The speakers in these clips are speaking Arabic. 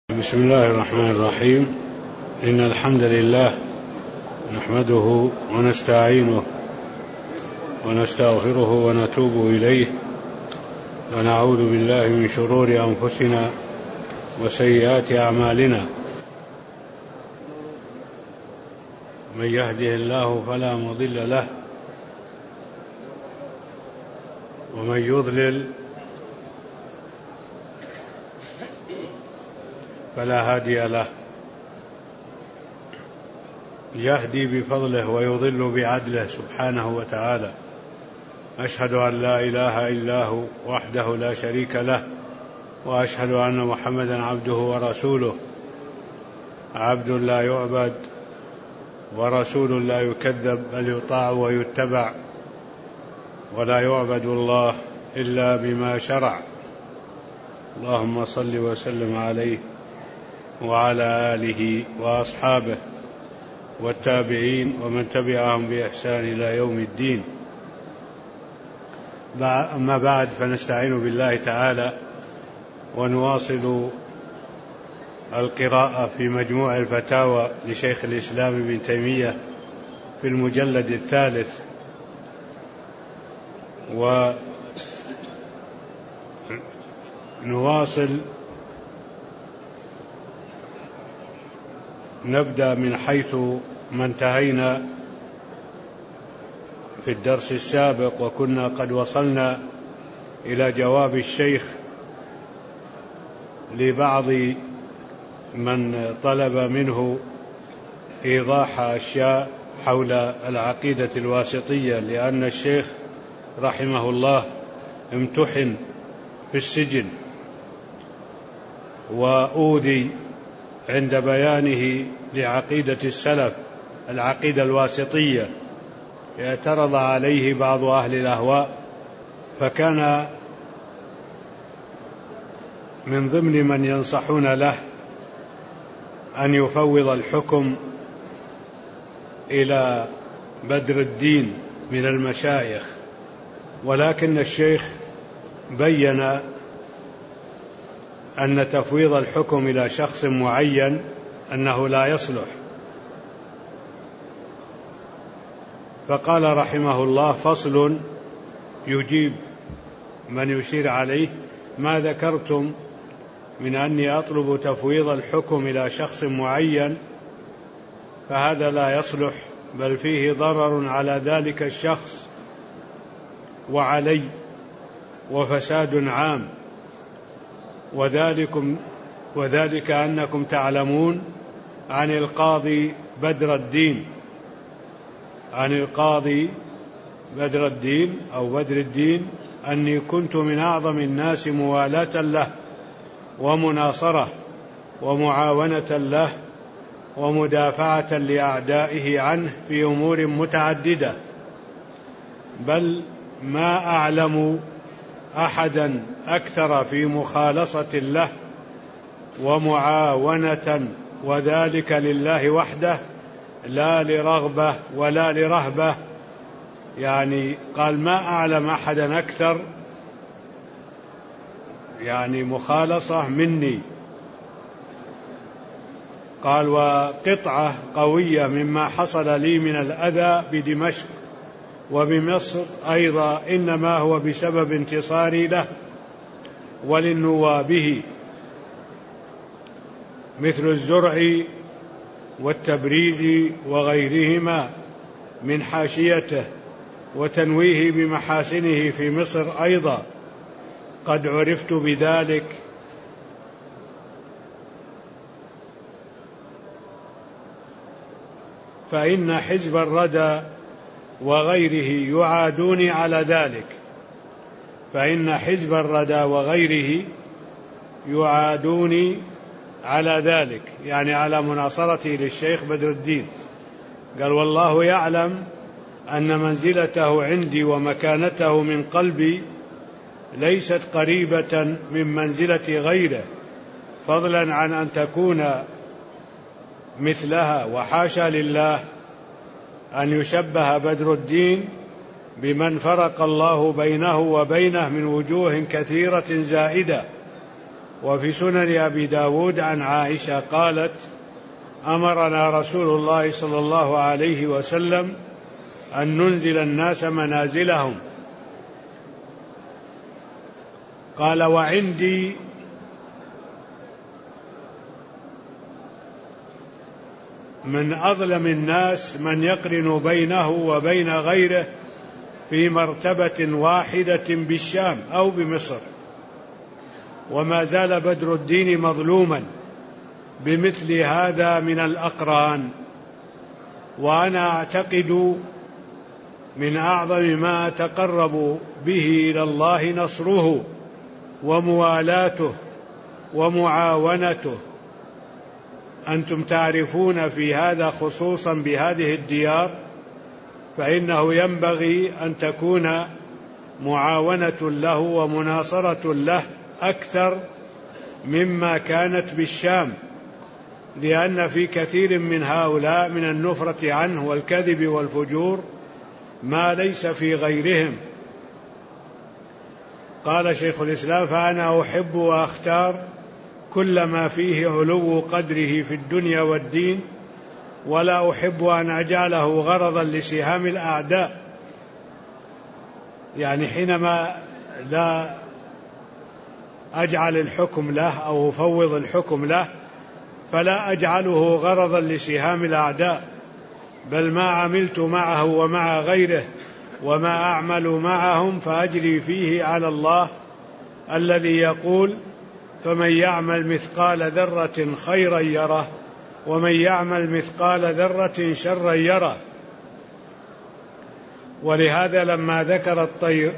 بسم الله الرحمن الرحيم. إن الحمد لله نحمده ونستعينه ونستغفره ونتوب إليه ونعوذ بالله من شرور أنفسنا وسيئات أعمالنا. من يهده الله فلا مضل له ومن يضلل فلا هادي له. يهدي بفضله ويضل بعدله سبحانه وتعالى. أشهد أن لا إله إلا هو وحده لا شريك له، وأشهد أن محمدا عبده ورسوله، عبد لا يعبد ورسول لا يكذب، بل يطاع ويتبع، ولا يعبد الله إلا بما شرع. اللهم صل وسلم عليه وعلى آله وأصحابه والتابعين ومن تبعهم بإحسان إلى يوم الدين. أما بعد، فنستعين بالله تعالى ونواصل القراءة في مجموع الفتاوى لشيخ الإسلام ابن تيمية في المجلد الثالث، ونواصل نبدأ من حيث ما انتهينا في الدرس السابق، وكنا قد وصلنا إلى جواب الشيخ لبعض من طلب منه إيضاح أشياء حول العقيدة الواسطية، لأن الشيخ رحمه الله امتحن في السجن وأوذي عند بيانه لعقيدة السلف العقيدة الواسطية، اعترض عليه بعض أهل الأهواء، فكان من ضمن من ينصحون له أن يفوض الحكم إلى بدر الدين من المشايخ، ولكن الشيخ بين أن تفويض الحكم إلى شخص معين أنه لا يصلح، فقال رحمه الله: فصل يجيب من يشير عليه ما ذكرتم من أني أطلب تفويض الحكم إلى شخص معين، فهذا لا يصلح، بل فيه ضرر على ذلك الشخص وعلي وفساد عام، وذلك أنكم تعلمون عن القاضي بدر الدين أني كنت من أعظم الناس موالاة له ومناصرة ومعاونة له ومدافعة لأعدائه عنه في أمور متعددة، بل ما أعلم أحدا أكثر في مخالصة له ومعاونة، وذلك لله وحده لا لرغبة ولا لرهبة. يعني قال ما أعلم أحدا أكثر يعني مخالصة مني. قال: وقطعة قوية مما حصل لي من الأذى بدمشق وبمصر أيضا إنما هو بسبب انتصاري له وللنوابه، مثل الزرع والتبريز وغيرهما من حاشيته، وتنويه بمحاسنه في مصر أيضا قد عرفت بذلك. فإن حزب الردى وغيره يعادوني على ذلك، يعني على مناصرته للشيخ بدر الدين. قال: والله يعلم أن منزلته عندي ومكانته من قلبي ليست قريبة من منزلة غيره، فضلا عن أن تكون مثلها، وحاشا لله أن يشبه بدر الدين بمن فرق الله بينه وبينه من وجوه كثيرة زائدة، وفي سنن أبي داود عن عائشة قالت: أمرنا رسول الله صلى الله عليه وسلم أن ننزل الناس منازلهم. قال: وعندي من أظلم الناس من يقرن بينه وبين غيره في مرتبة واحدة بالشام أو بمصر، وما زال بدر الدين مظلوما بمثل هذا من الأقران. وأنا أعتقد من أعظم ما أتقرب به إلى الله نصره وموالاته ومعاونته. أنتم تعرفون في هذا خصوصا بهذه الديار، فإنه ينبغي أن تكون معاونة له ومناصرة له أكثر مما كانت بالشام، لأن في كثير من هؤلاء من النفرة عنه والكذب والفجور ما ليس في غيرهم. قال شيخ الإسلام: فأنا أحب وأختار كل ما فيه علو قدره في الدنيا والدين، ولا أحب أن أجعله غرضا لسهام الأعداء. يعني حينما لا أجعل الحكم له أو أفوض الحكم له فلا أجعله غرضا لسهام الأعداء، بل ما عملت معه ومع غيره وما أعمل معهم فأجري فيه على الله الذي يقول: فمن يعمل مثقال ذرة خيرا يره ومن يعمل مثقال ذرة شرا يره. ولهذا لما ذكر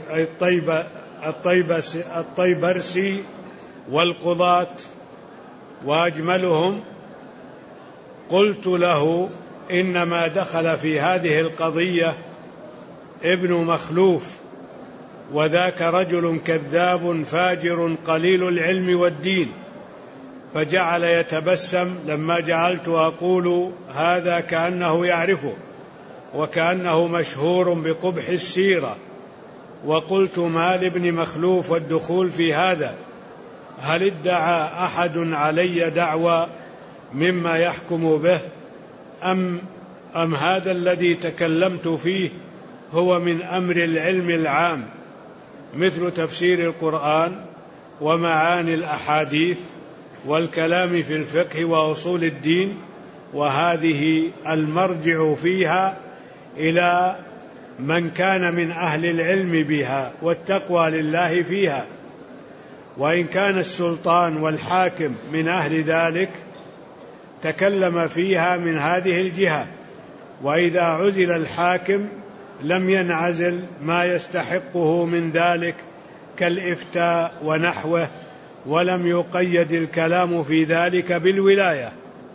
الطيبرسي والقضاة وأجملهم قلت له: إنما دخل في هذه القضية ابن مخلوف، وذاك رجل كذاب فاجر قليل العلم والدين. فجعل يتبسم لما جعلت أقول هذا كأنه يعرفه وكأنه مشهور بقبح السيرة. وقلت: ما لابن مخلوف والدخول في هذا؟ هل ادعى أحد علي دعوى مما يحكم به أم هذا الذي تكلمت فيه هو من أمر العلم العام مثل تفسير القرآن ومعاني الأحاديث والكلام في الفقه وأصول الدين، وهذه المرجع فيها إلى من كان من أهل العلم بها والتقوى لله فيها. وإن كان السلطان والحاكم من أهل ذلك تكلم فيها من هذه الجهة، وإذا عزل الحاكم لم ينعزل ما يستحقه من ذلك كالإفتاء ونحوه، ولم يقيد الكلام في ذلك بالولاية.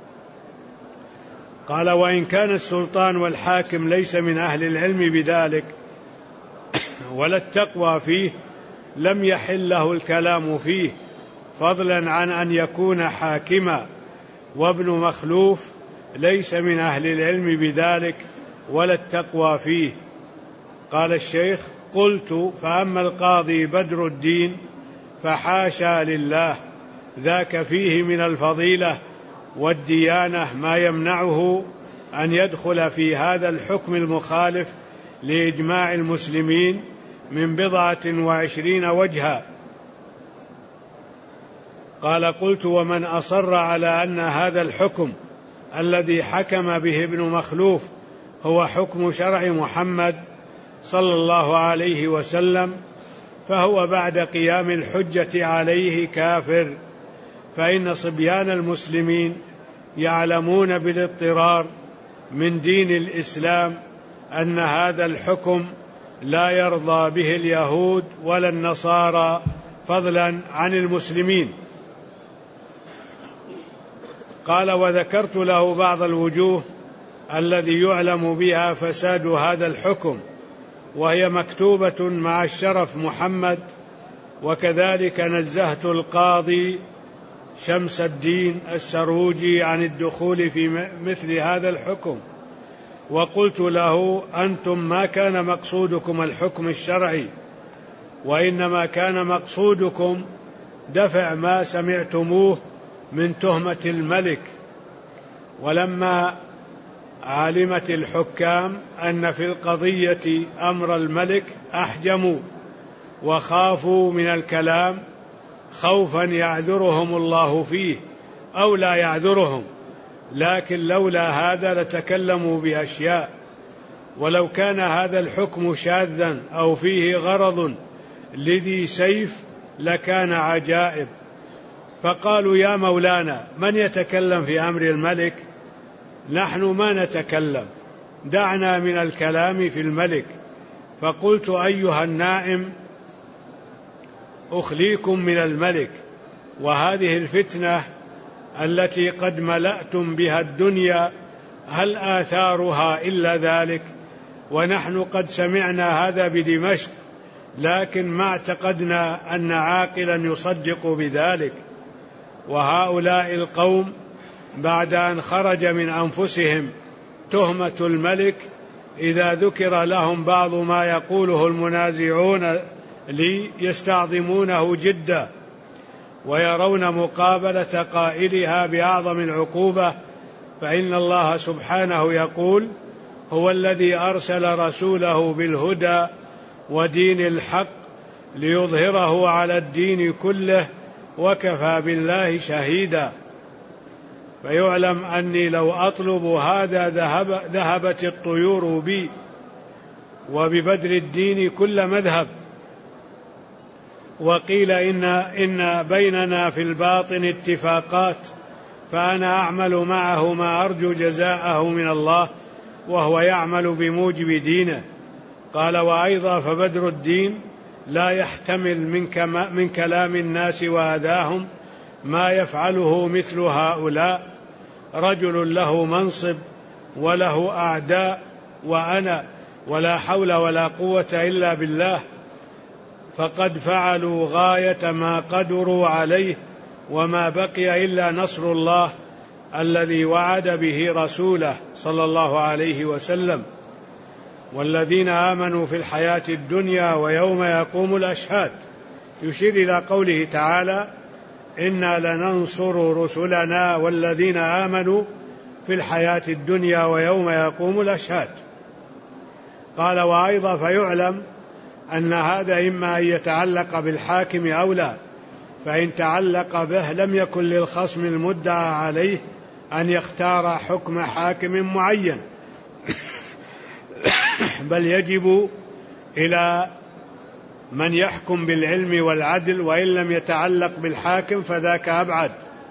قال: وإن كان السلطان والحاكم ليس من أهل العلم بذلك ولا التقوى فيه لم يحل له الكلام فيه، فضلا عن أن يكون حاكما. وابن مخلوف ليس من أهل العلم بذلك ولا التقوى فيه. قال الشيخ: قلت: فأما القاضي بدر الدين فحاشا لله، ذاك فيه من الفضيلة والديانة ما يمنعه أن يدخل في هذا الحكم المخالف لإجماع المسلمين من 27 وجها. قال: قلت: ومن أصر على أن هذا الحكم الذي حكم به ابن مخلوف هو حكم شرع محمد صلى الله عليه وسلم فهو بعد قيام الحجة عليه كافر، فإن صبيان المسلمين يعلمون بالاضطرار من دين الإسلام أن هذا الحكم لا يرضى به اليهود ولا النصارى فضلا عن المسلمين. قال: وذكرت له بعض الوجوه الذي يعلم بها فساد هذا الحكم، وهي مكتوبة مع الشرف محمد. وكذلك نزهت القاضي شمس الدين السروجي عن الدخول في مثل هذا الحكم، وقلت له: أنتم ما كان مقصودكم الحكم الشرعي، وإنما كان مقصودكم دفع ما سمعتموه من تهمة الملك. ولما علمت الحكام أن في القضية أمر الملك أحجموا وخافوا من الكلام خوفا يعذرهم الله فيه أو لا يعذرهم، لكن لولا هذا لتكلموا بأشياء، ولو كان هذا الحكم شاذا أو فيه غرض لذي سيف لكان عجائب. فقالوا: يا مولانا، من يتكلم في أمر الملك؟ نحن ما نتكلم، دعنا من الكلام في الملك. فقلت: أيها النائم، أخليكم من الملك، وهذه الفتنة التي قد ملأتم بها الدنيا هل آثارها إلا ذلك؟ ونحن قد سمعنا هذا بدمشق، لكن ما اعتقدنا أن عاقلا يصدق بذلك. وهؤلاء القوم بعد أن خرج من أنفسهم تهمة الملك، إذا ذكر لهم بعض ما يقوله المنازعون لي يستعظمونه جدا، ويرون مقابلة قائلها بأعظم العقوبة. فإن الله سبحانه يقول: هو الذي أرسل رسوله بالهدى ودين الحق ليظهره على الدين كله وكفى بالله شهيدا. فيعلم أني لو أطلب هذا ذهبت الطيور بي، وببدر الدين كل مذهب. وقيل إن بيننا في الباطن اتفاقات، فأنا أعمل معه ما أرجو جزاءه من الله، وهو يعمل بموجب دينه. قال: وأيضا فبدر الدين لا يحتمل من كلام الناس وأذاهم ما يفعله مثل هؤلاء. رجل له منصب وله أعداء، وأنا ولا حول ولا قوة إلا بالله، فقد فعلوا غاية ما قدروا عليه، وما بقي إلا نصر الله الذي وعد به رسوله صلى الله عليه وسلم. والذين آمنوا في الحياة الدنيا ويوم يقوم الأشهاد، يشير إلى قوله تعالى: إنا لننصر رسلنا والذين آمنوا في الحياة الدنيا ويوم يقوم الأشهاد. قال: وأيضا فيعلم أن هذا إما أن يتعلق بالحاكم أو لا، فإن تعلق به لم يكن للخصم المدعى عليه أن يختار حكم حاكم معين، بل يجب إلى من يحكم بالعلم والعدل، وإن لم يتعلق بالحاكم فذاك أبعد.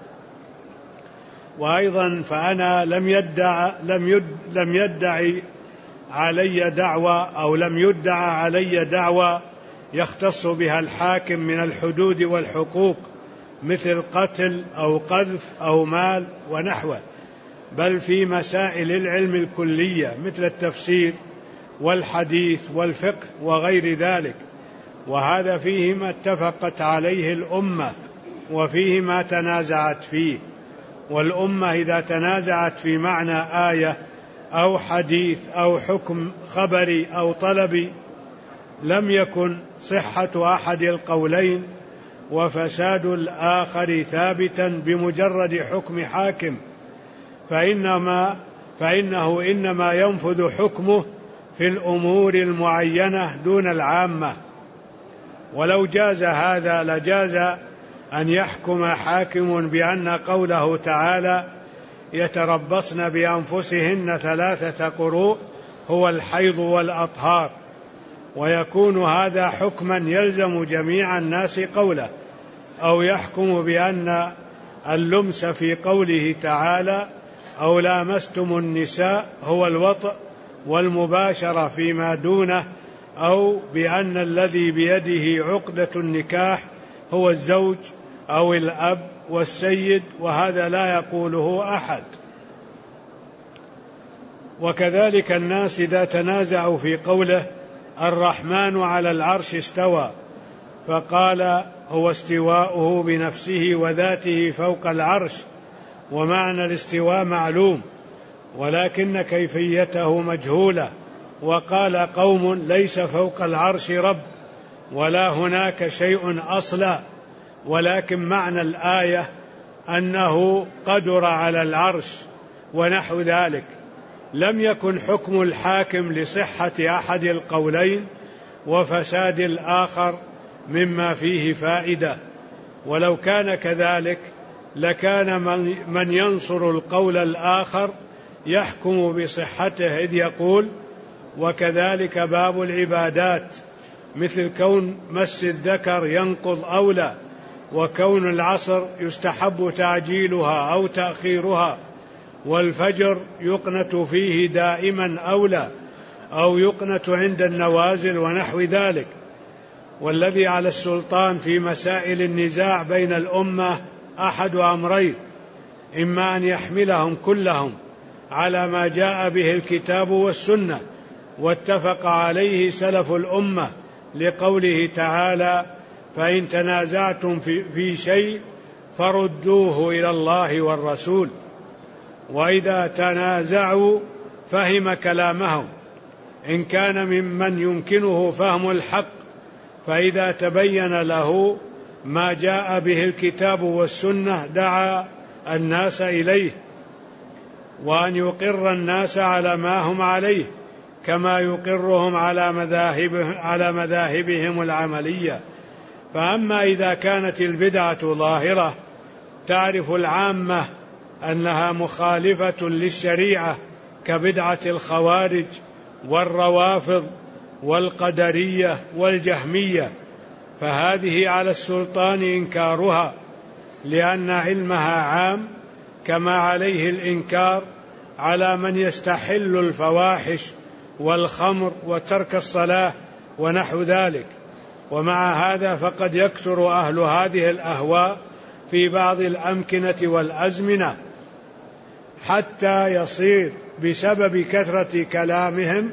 وأيضا فأنا لم يدعي علي دعوى أو لم يدعى علي دعوى يختص بها الحاكم من الحدود والحقوق، مثل قتل أو قذف أو مال ونحوه، بل في مسائل العلم الكلية مثل التفسير والحديث والفقه وغير ذلك. وهذا فيه ما اتفقت عليه الأمة وفيه ما تنازعت فيه. والأمة إذا تنازعت في معنى آية أو حديث أو حكم خبري أو طلبي لم يكن صحة أحد القولين وفساد الآخر ثابتا بمجرد حكم حاكم، فإنه إنما ينفذ حكمه في الأمور المعينة دون العامة. ولو جاز هذا لجاز أن يحكم حاكم بأن قوله تعالى: يتربصن بأنفسهن 3 قروء هو الحيض والأطهار، ويكون هذا حكما يلزم جميع الناس قوله، أو يحكم بأن اللمس في قوله تعالى: أو لامستم النساء هو الوطء والمباشرة فيما دونه، أو بأن الذي بيده عقدة النكاح هو الزوج أو الأب والسيد، وهذا لا يقوله أحد. وكذلك الناس إذا تنازعوا في قوله: الرحمن على العرش استوى، فقال: هو استواؤه بنفسه وذاته فوق العرش، ومعنى الاستواء معلوم ولكن كيفيته مجهولة. وقال قوم: ليس فوق العرش رب ولا هناك شيء أصلا، ولكن معنى الآية أنه قدر على العرش ونحو ذلك. لم يكن حكم الحاكم لصحة أحد القولين وفساد الآخر مما فيه فائدة، ولو كان كذلك لكان من ينصر القول الآخر يحكم بصحته، إذ يقول: وكذلك باب العبادات، مثل كون مس الذكر ينقض أولى، وكون العصر يستحب تعجيلها أو تأخيرها، والفجر يقنت فيه دائما أولى، أو يقنت عند النوازل ونحو ذلك. والذي على السلطان في مسائل النزاع بين الأمة أحد أمرين: إما أن يحملهم كلهم على ما جاء به الكتاب والسنة واتفق عليه سلف الأمة، لقوله تعالى: فإن تنازعتم في شيء فردوه إلى الله والرسول. وإذا تنازعوا فهم كلامهم إن كان ممن يمكنه فهم الحق، فإذا تبين له ما جاء به الكتاب والسنة دعا الناس إليه، وأن يقر الناس على ما هم عليه كما يقرهم على مذاهبهم العملية. فأما إذا كانت البدعة ظاهرة تعرف العامة أنها مخالفة للشريعة، كبدعة الخوارج والروافض والقدرية والجهمية، فهذه على السلطان إنكارها، لأن علمها عام، كما عليه الإنكار على من يستحل الفواحش والخمر وترك الصلاة ونحو ذلك. ومع هذا فقد يكثر أهل هذه الأهواء في بعض الأمكنة والأزمنة، حتى يصير بسبب كثرة كلامهم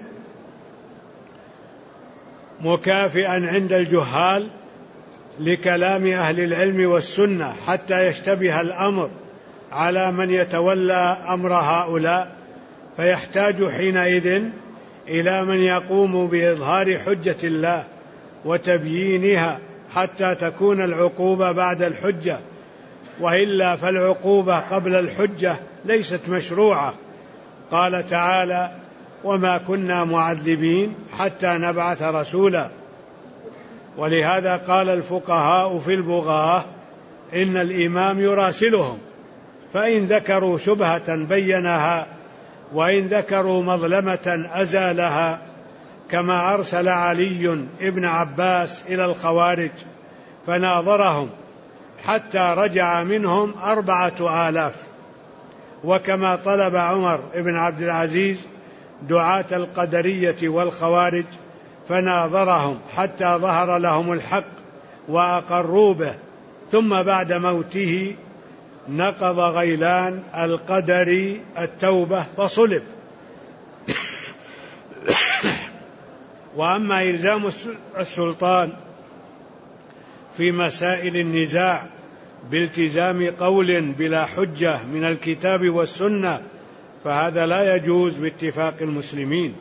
مكافئا عند الجهال لكلام أهل العلم والسنة، حتى يشتبه الأمر على من يتولى أمر هؤلاء، فيحتاج حينئذ إلى من يقوم بإظهار حجة الله وتبيينها حتى تكون العقوبة بعد الحجة، وإلا فالعقوبة قبل الحجة ليست مشروعة. قال تعالى: وما كنا معذبين حتى نبعث رسولا. ولهذا قال الفقهاء في البغاة: إن الإمام يراسلهم، فإن ذكروا شبهة بينها، وإن ذكروا مظلمة أزالها، كما أرسل علي ابن عباس إلى الخوارج فناظرهم حتى رجع منهم 4000، وكما طلب عمر ابن عبد العزيز دعاة القدرية والخوارج فناظرهم حتى ظهر لهم الحق وأقروا به، ثم بعد موته نقض غيلان القدري التوبة فصلب. وأما إلزام السلطان في مسائل النزاع بالتزام قول بلا حجة من الكتاب والسنة فهذا لا يجوز باتفاق المسلمين.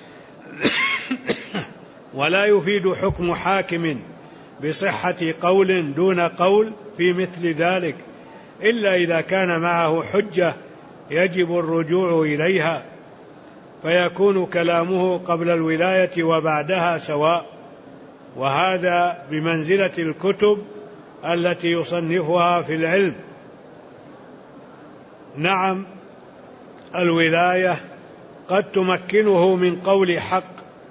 ولا يفيد حكم حاكم بصحة قول دون قول في مثل ذلك، إلا إذا كان معه حجة يجب الرجوع إليها، فيكون كلامه قبل الولاية وبعدها سواء، وهذا بمنزلة الكتب التي يصنفها في العلم. نعم، الولاية قد تمكنه من قول حق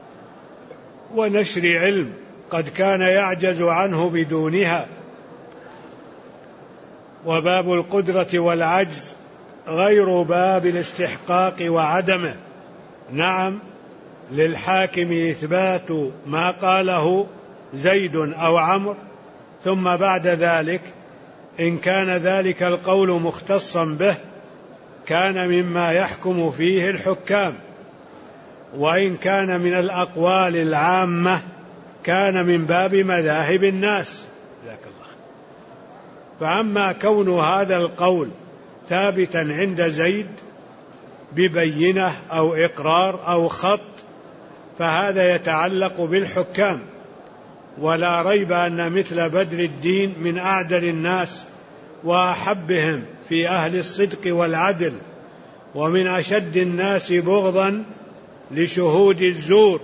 ونشر علم قد كان يعجز عنه بدونها، وباب القدرة والعجز غير باب الاستحقاق وعدمه. نعم، للحاكم إثبات ما قاله زيد أو عمرو، ثم بعد ذلك إن كان ذلك القول مختصا به كان مما يحكم فيه الحكام، وإن كان من الأقوال العامة كان من باب مذاهب الناس. فأما كون هذا القول ثابتا عند زيد ببينة أو إقرار أو خط فهذا يتعلق بالحكام، ولا ريب أن مثل بدر الدين من أعدل الناس وأحبهم في أهل الصدق والعدل، ومن أشد الناس بغضا لشهود الزور.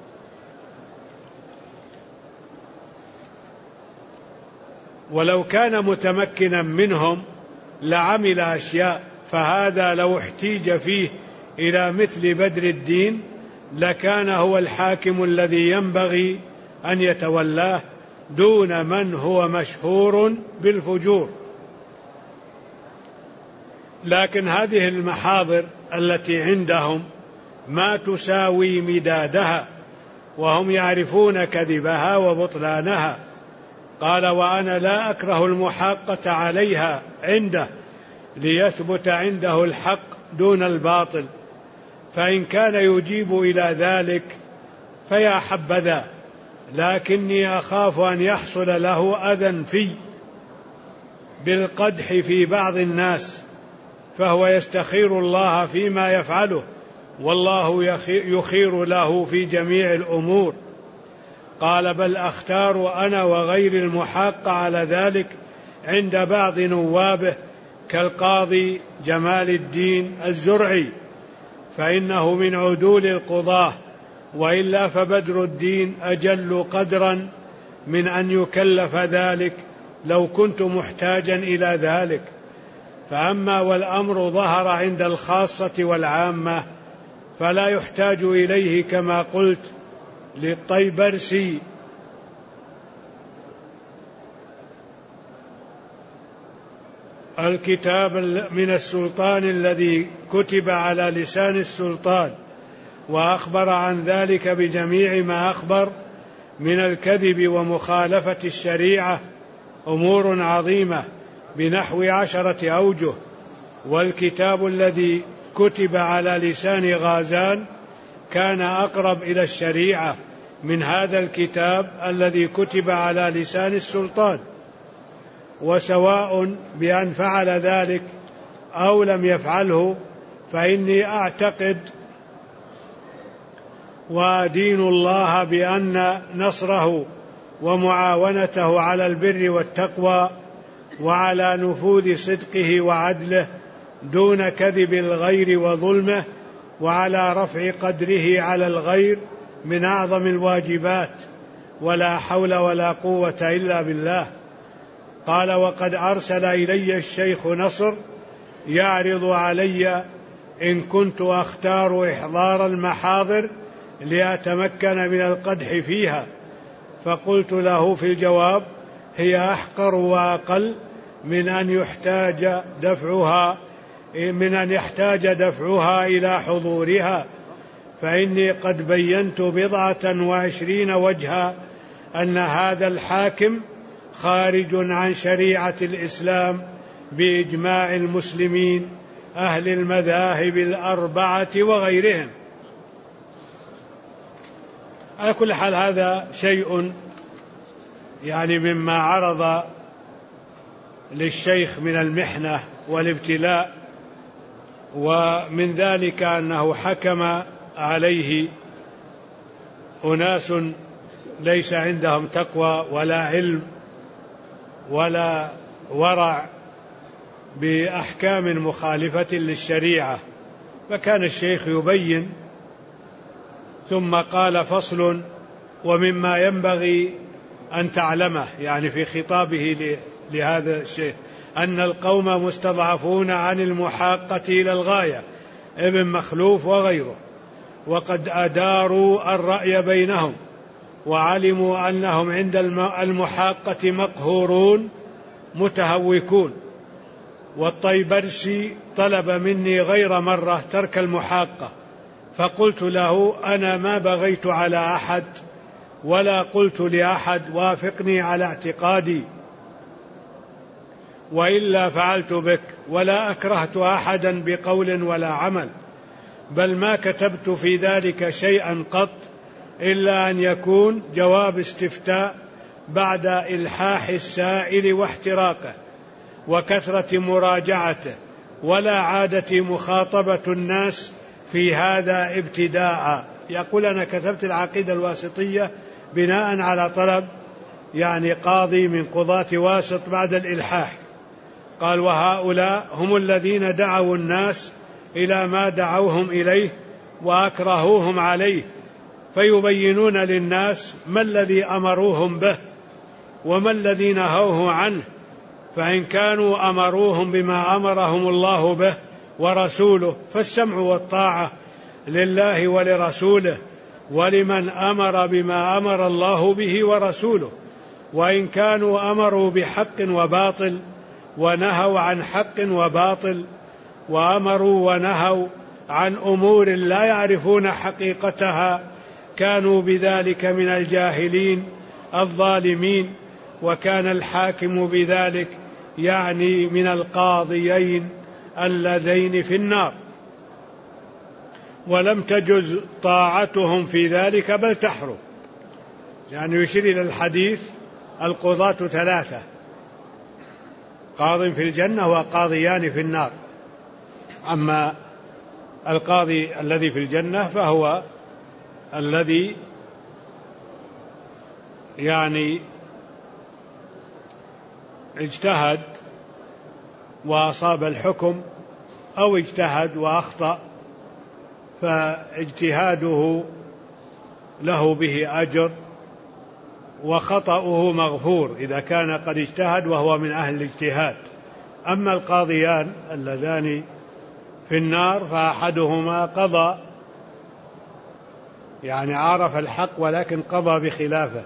ولو كان متمكنا منهم لعمل أشياء، فهذا لو احتيج فيه إلى مثل بدر الدين لكان هو الحاكم الذي ينبغي أن يتولاه دون من هو مشهور بالفجور. لكن هذه المحاضر التي عندهم ما تساوي مدادها، وهم يعرفون كذبها وبطلانها. قال: وأنا لا أكره المحاقة عليها عنده ليثبت عنده الحق دون الباطل، فإن كان يجيب إلى ذلك فيا حبذا، لكني أخاف أن يحصل له أذى في بالقدح في بعض الناس، فهو يستخير الله فيما يفعله، والله يخير له في جميع الأمور. قال: بل أختار أنا وغير المحاق على ذلك عند بعض نوابه كالقاضي جمال الدين الزرعي، فإنه من عدول القضاة، وإلا فبدر الدين أجل قدرا من أن يكلف ذلك لو كنت محتاجا إلى ذلك. فأما والأمر ظهر عند الخاصة والعامة فلا يحتاج إليه كما قلت للطيبرسي. الكتاب من السلطان الذي كتب على لسان السلطان، وأخبر عن ذلك بجميع ما أخبر من الكذب ومخالفة الشريعة أمور عظيمة بنحو 10 أوجه. والكتاب الذي كتب على لسان غازان كان أقرب إلى الشريعة من هذا الكتاب الذي كتب على لسان السلطان، وسواء بأن فعل ذلك أو لم يفعله، فإني أعتقد وأدين الله بأن نصره ومعاونته على البر والتقوى وعلى نفوذ صدقه وعدله دون كذب الغير وظلمه وعلى رفع قدره على الغير من أعظم الواجبات، ولا حول ولا قوة إلا بالله. قال: وقد أرسل إلي الشيخ نصر يعرض علي إن كنت أختار إحضار المحاضر لأتمكن من القدح فيها، فقلت له في الجواب: هي أحقر وأقل من أن يحتاج دفعها إلى حضورها، فإني قد بينت 27 وجها أن هذا الحاكم خارج عن شريعة الإسلام بإجماع المسلمين أهل المذاهب 4 وغيرهم. على كل حال هذا شيء يعني مما عرض للشيخ من المحنة والابتلاء، ومن ذلك أنه حكم عليه أناس ليس عندهم تقوى ولا علم ولا ورع بأحكام مخالفة للشريعة، فكان الشيخ يبين. ثم قال: فصل: ومما ينبغي أن تعلمه، يعني في خطابه لهذا الشيخ، أن القوم مستضعفون عن المحاقة إلى الغاية، ابن مخلوف وغيره، وقد أداروا الرأي بينهم وعلموا أنهم عند المحاقة مقهورون متهوكون. والطيبرسي طلب مني غير مرة ترك المحاقة، فقلت له: أنا ما بغيت على أحد ولا قلت لأحد وافقني على اعتقادي، وإلا فعلت بك، ولا أكرهت أحدا بقول ولا عمل، بل ما كتبت في ذلك شيئا قط إلا أن يكون جواب استفتاء بعد إلحاح السائل واحتراقه وكثرة مراجعته، ولا عادة مخاطبة الناس في هذا ابتداء. يقول: أنا كتبت العقيدة الواسطية بناء على طلب يعني قاضي من قضاة واسط بعد الإلحاح. قال وهؤلاء هم الذين دعوا الناس إلى ما دعوهم إليه وأكرهوهم عليه، فيبينون للناس ما الذي أمروهم به وما الذي نهوه عنه، فإن كانوا أمروهم بما أمرهم الله به ورسوله فالسمع والطاعة لله ولرسوله ولمن أمر بما أمر الله به ورسوله، وإن كانوا أمروا بحق وباطل ونهوا عن حق وباطل وأمروا ونهوا عن أمور لا يعرفون حقيقتها كانوا بذلك من الجاهلين الظالمين، وكان الحاكم بذلك يعني من القاضيين اللذين في النار، ولم تجز طاعتهم في ذلك بل تحرم. يعني يشير إلى الحديث القضاة ثلاثة: قاض في الجنة وقاضيان في النار. أما القاضي الذي في الجنة فهو الذي يعني اجتهد وأصاب الحكم أو اجتهد وأخطأ، فاجتهاده له به أجر وخطأه مغفور إذا كان قد اجتهد وهو من أهل الاجتهاد. أما القاضيان اللذان في النار فأحدهما قضى يعني عرف الحق ولكن قضى بخلافه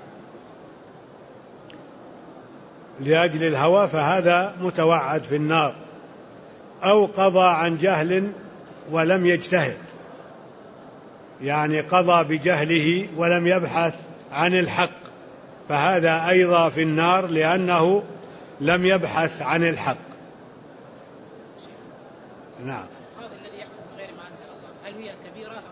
لأجل الهوى، فهذا متوعد في النار، أو قضى عن جهل ولم يجتهد، يعني قضى بجهله ولم يبحث عن الحق، فهذا أيضا في النار لأنه لم يبحث عن الحق. نعم. هذا الذي يحكم بغير ما أنزل الله هل هي كبيرة أم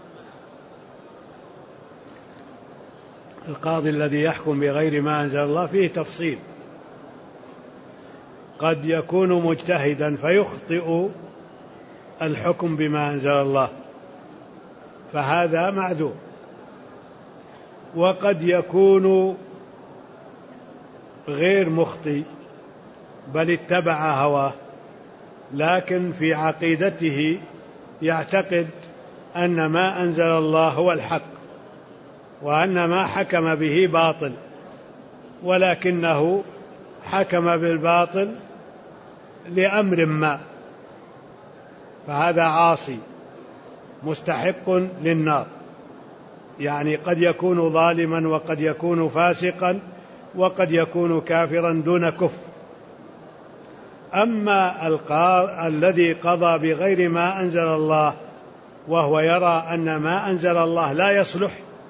القاضي الذي يحكم بغير ما أنزل الله فيه تفصيل، قد يكون مجتهدا فيخطئ الحكم بما أنزل الله فهذا معذور، وقد يكون غير مخطئ بل اتبع هواه، لكن في عقيدته يعتقد أن ما أنزل الله هو الحق وأن ما حكم به باطل، ولكنه حكم بالباطل لأمر ما، فهذا عاصي مستحق للنار. يعني قد يكون ظالما وقد يكون فاسقا وقد يكون كافرا دون كفر. أما الذي قضى بغير ما أنزل الله وهو يرى أن ما أنزل الله لا يصلح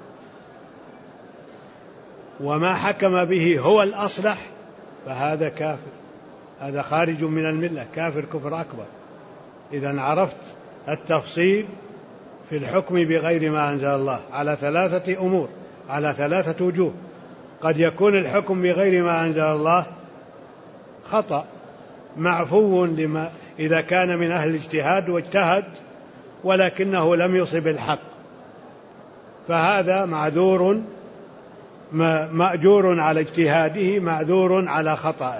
وما حكم به هو الأصلح فهذا كافر، هذا خارج من الملة، كافر كفر أكبر. إذن عرفت التفصيل في الحكم بغير ما أنزل الله على ثلاثة أمور، على ثلاثة وجوه. قد يكون الحكم بغير ما أنزل الله خطأ معفو لما إذا كان من أهل الاجتهاد واجتهد ولكنه لم يصب الحق، فهذا معذور مأجور على اجتهاده معذور على خطأه.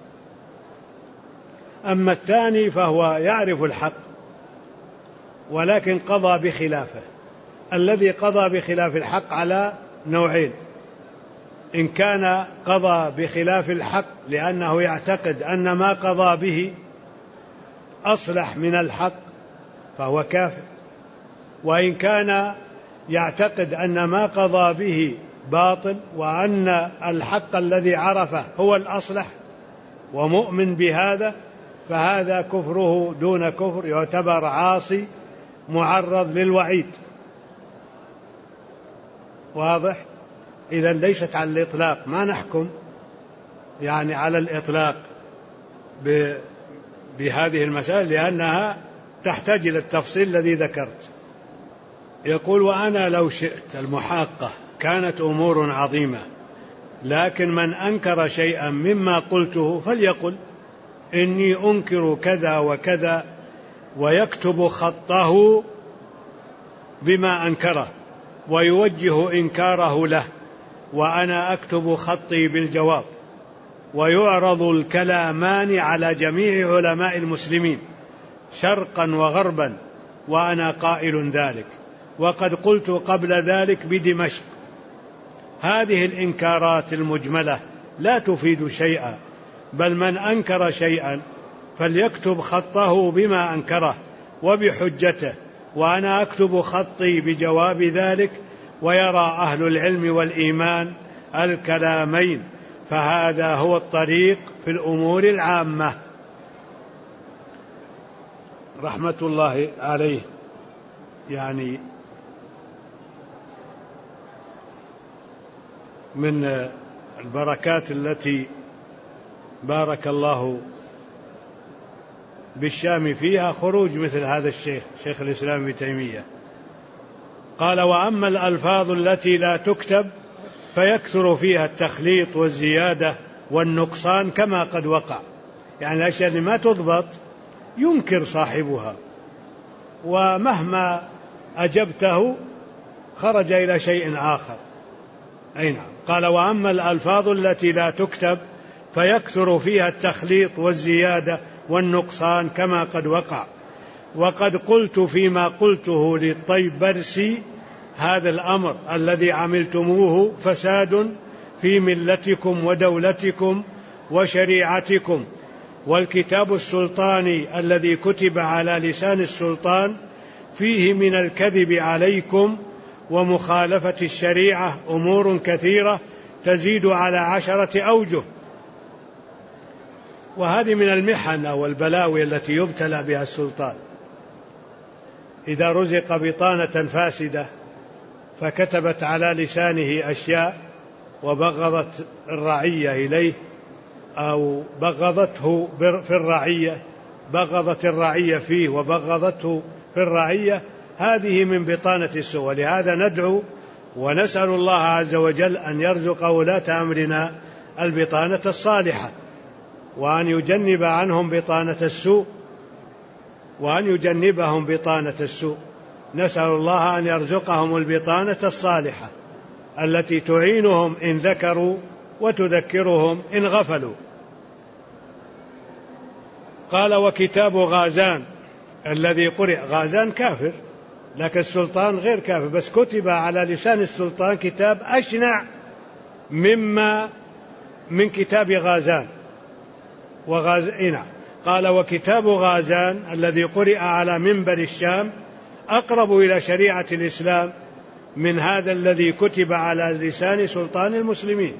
أما الثاني فهو يعرف الحق ولكن قضى بخلافه. الذي قضى بخلاف الحق على نوعين: إن كان قضى بخلاف الحق لأنه يعتقد أن ما قضى به أصلح من الحق فهو كافر، وإن كان يعتقد أن ما قضى به باطل وأن الحق الذي عرفه هو الأصلح ومؤمن بهذا فهذا كفره دون كفر، يعتبر عاصي معرض للوعيد. واضح؟ إذن ليست على الإطلاق، ما نحكم يعني على الإطلاق بهذه المسائل لأنها تحتاج إلى التفصيل الذي ذكرت. يقول: وأنا لو شئت المحاقة كانت أمور عظيمة، لكن من أنكر شيئا مما قلته فليقل إني أنكر كذا وكذا ويكتب خطه بما أنكره ويوجه إنكاره له، وأنا أكتب خطي بالجواب، ويعرض الكلامان على جميع علماء المسلمين شرقا وغربا، وأنا قائل ذلك، وقد قلت قبل ذلك بدمشق. هذه الإنكارات المجملة لا تفيد شيئا، بل من أنكر شيئا فليكتب خطه بما أنكره وبحجته، وأنا أكتب خطي بجواب ذلك، ويرى أهل العلم والإيمان الكلامين، فهذا هو الطريق في الأمور العامة. رحمة الله عليه. يعني من البركات التي بارك الله بالشام فيها خروج مثل هذا الشيخ، شيخ الإسلام ابن تيمية. قال: وأما الألفاظ التي لا تكتب فيكثر فيها التخليط والزيادة والنقصان كما قد وقع. يعني الأشياء اللي ما تضبط ينكر صاحبها، ومهما أجبته خرج إلى شيء آخر. أي نعم. قال: وأما الألفاظ التي لا تكتب فيكثر فيها التخليط والزيادة والنقصان كما قد وقع. وقد قلت فيما قلته للطيبرسي: هذا الأمر الذي عملتموه فساد في ملتكم ودولتكم وشريعتكم، والكتاب السلطاني الذي كتب على لسان السلطان فيه من الكذب عليكم ومخالفة الشريعة أمور كثيرة تزيد على 10 أوجه. وهذه من المحن والبلاوي التي يبتلى بها السلطان. إذا رزق بطانة فاسدة فكتبت على لسانه أشياء وبغضت الرعية إليه، أو بغضته في الرعية، بغضت الرعية فيه وبغضته في الرعية، هذه من بطانة السوء. ولهذا ندعو ونسأل الله عز وجل أن يرزق ولاة أمرنا البطانة الصالحة، وأن يجنب عنهم بطانة السوء، وأن يجنبهم بطانة السوء. نسأل الله أن يرزقهم البطانة الصالحة التي تعينهم إن ذكروا وتذكرهم إن غفلوا. قال: وكتاب غازان الذي قرئ. غازان كافر، لكن السلطان غير كافر، بس كتب على لسان السلطان كتاب أشنع من كتاب غازان. قال: وكتاب غازان الذي قرئ على منبر الشام أقرب إلى شريعة الإسلام من هذا الذي كتب على لسان سلطان المسلمين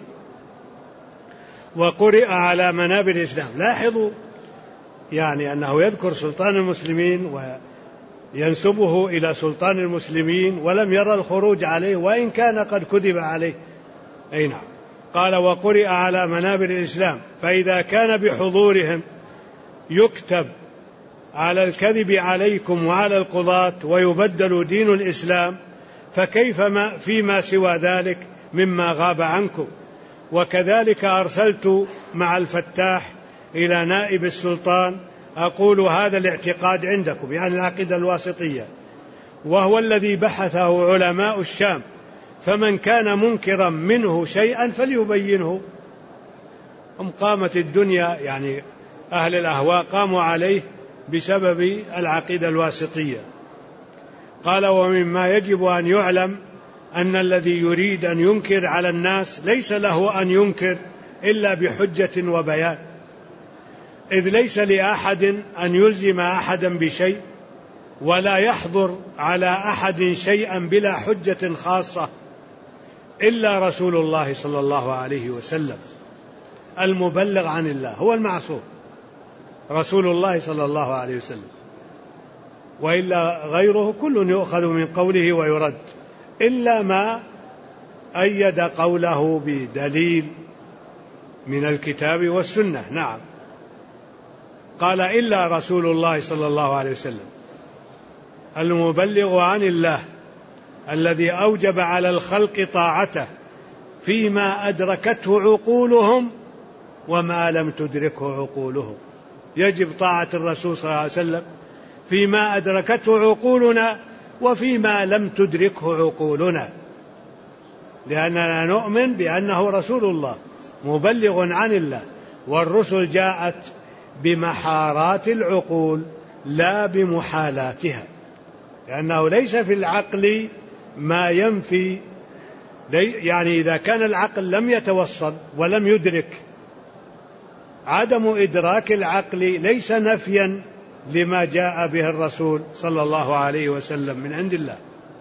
وقرئ على منابر الإسلام. لاحظوا يعني أنه يذكر سلطان المسلمين وينسبه إلى سلطان المسلمين ولم يرى الخروج عليه وإن كان قد كذب عليه. أي نعم. قال: وقرئ على منابر الإسلام، فإذا كان بحضورهم يكتب على الكذب عليكم وعلى القضاة ويبدل دين الإسلام، فكيف فيما سوى ذلك مما غاب عنكم. وكذلك أرسلت مع الفتاح إلى نائب السلطان أقول هذا الاعتقاد عندكم، يعني العقيدة الواسطية، وهو الذي بحثه علماء الشام، فمن كان منكرا منه شيئا فليبينه. قامت الدنيا، يعني أهل الأهواء قاموا عليه بسبب العقيدة الواسطية. قال: ومما يجب أن يعلم أن الذي يريد أن ينكر على الناس ليس له أن ينكر إلا بحجة وبيان، إذ ليس لأحد أن يلزم أحدا بشيء، ولا يحضر على أحد شيئا بلا حجة خاصة إلا رسول الله صلى الله عليه وسلم المبلغ عن الله، هو المعصوم رسول الله صلى الله عليه وسلم، وإلا غيره كل يؤخذ من قوله ويرد، إلا ما أيد قوله بدليل من الكتاب والسنة. نعم. قال: إلا رسول الله صلى الله عليه وسلم المبلغ عن الله الذي أوجب على الخلق طاعته فيما أدركته عقولهم وما لم تدركه عقولهم. يجب طاعة الرسول صلى الله عليه وسلم فيما أدركته عقولنا وفيما لم تدركه عقولنا. لأننا نؤمن بأنه رسول الله مبلغ عن الله، والرسل جاءت بمحارات العقول لا بمحالاتها، لأنه ليس في العقل ما ينفي، يعني إذا كان العقل لم يتوصل ولم يدرك، عدم إدراك العقل ليس نفيا لما جاء به الرسول صلى الله عليه وسلم من عند الله.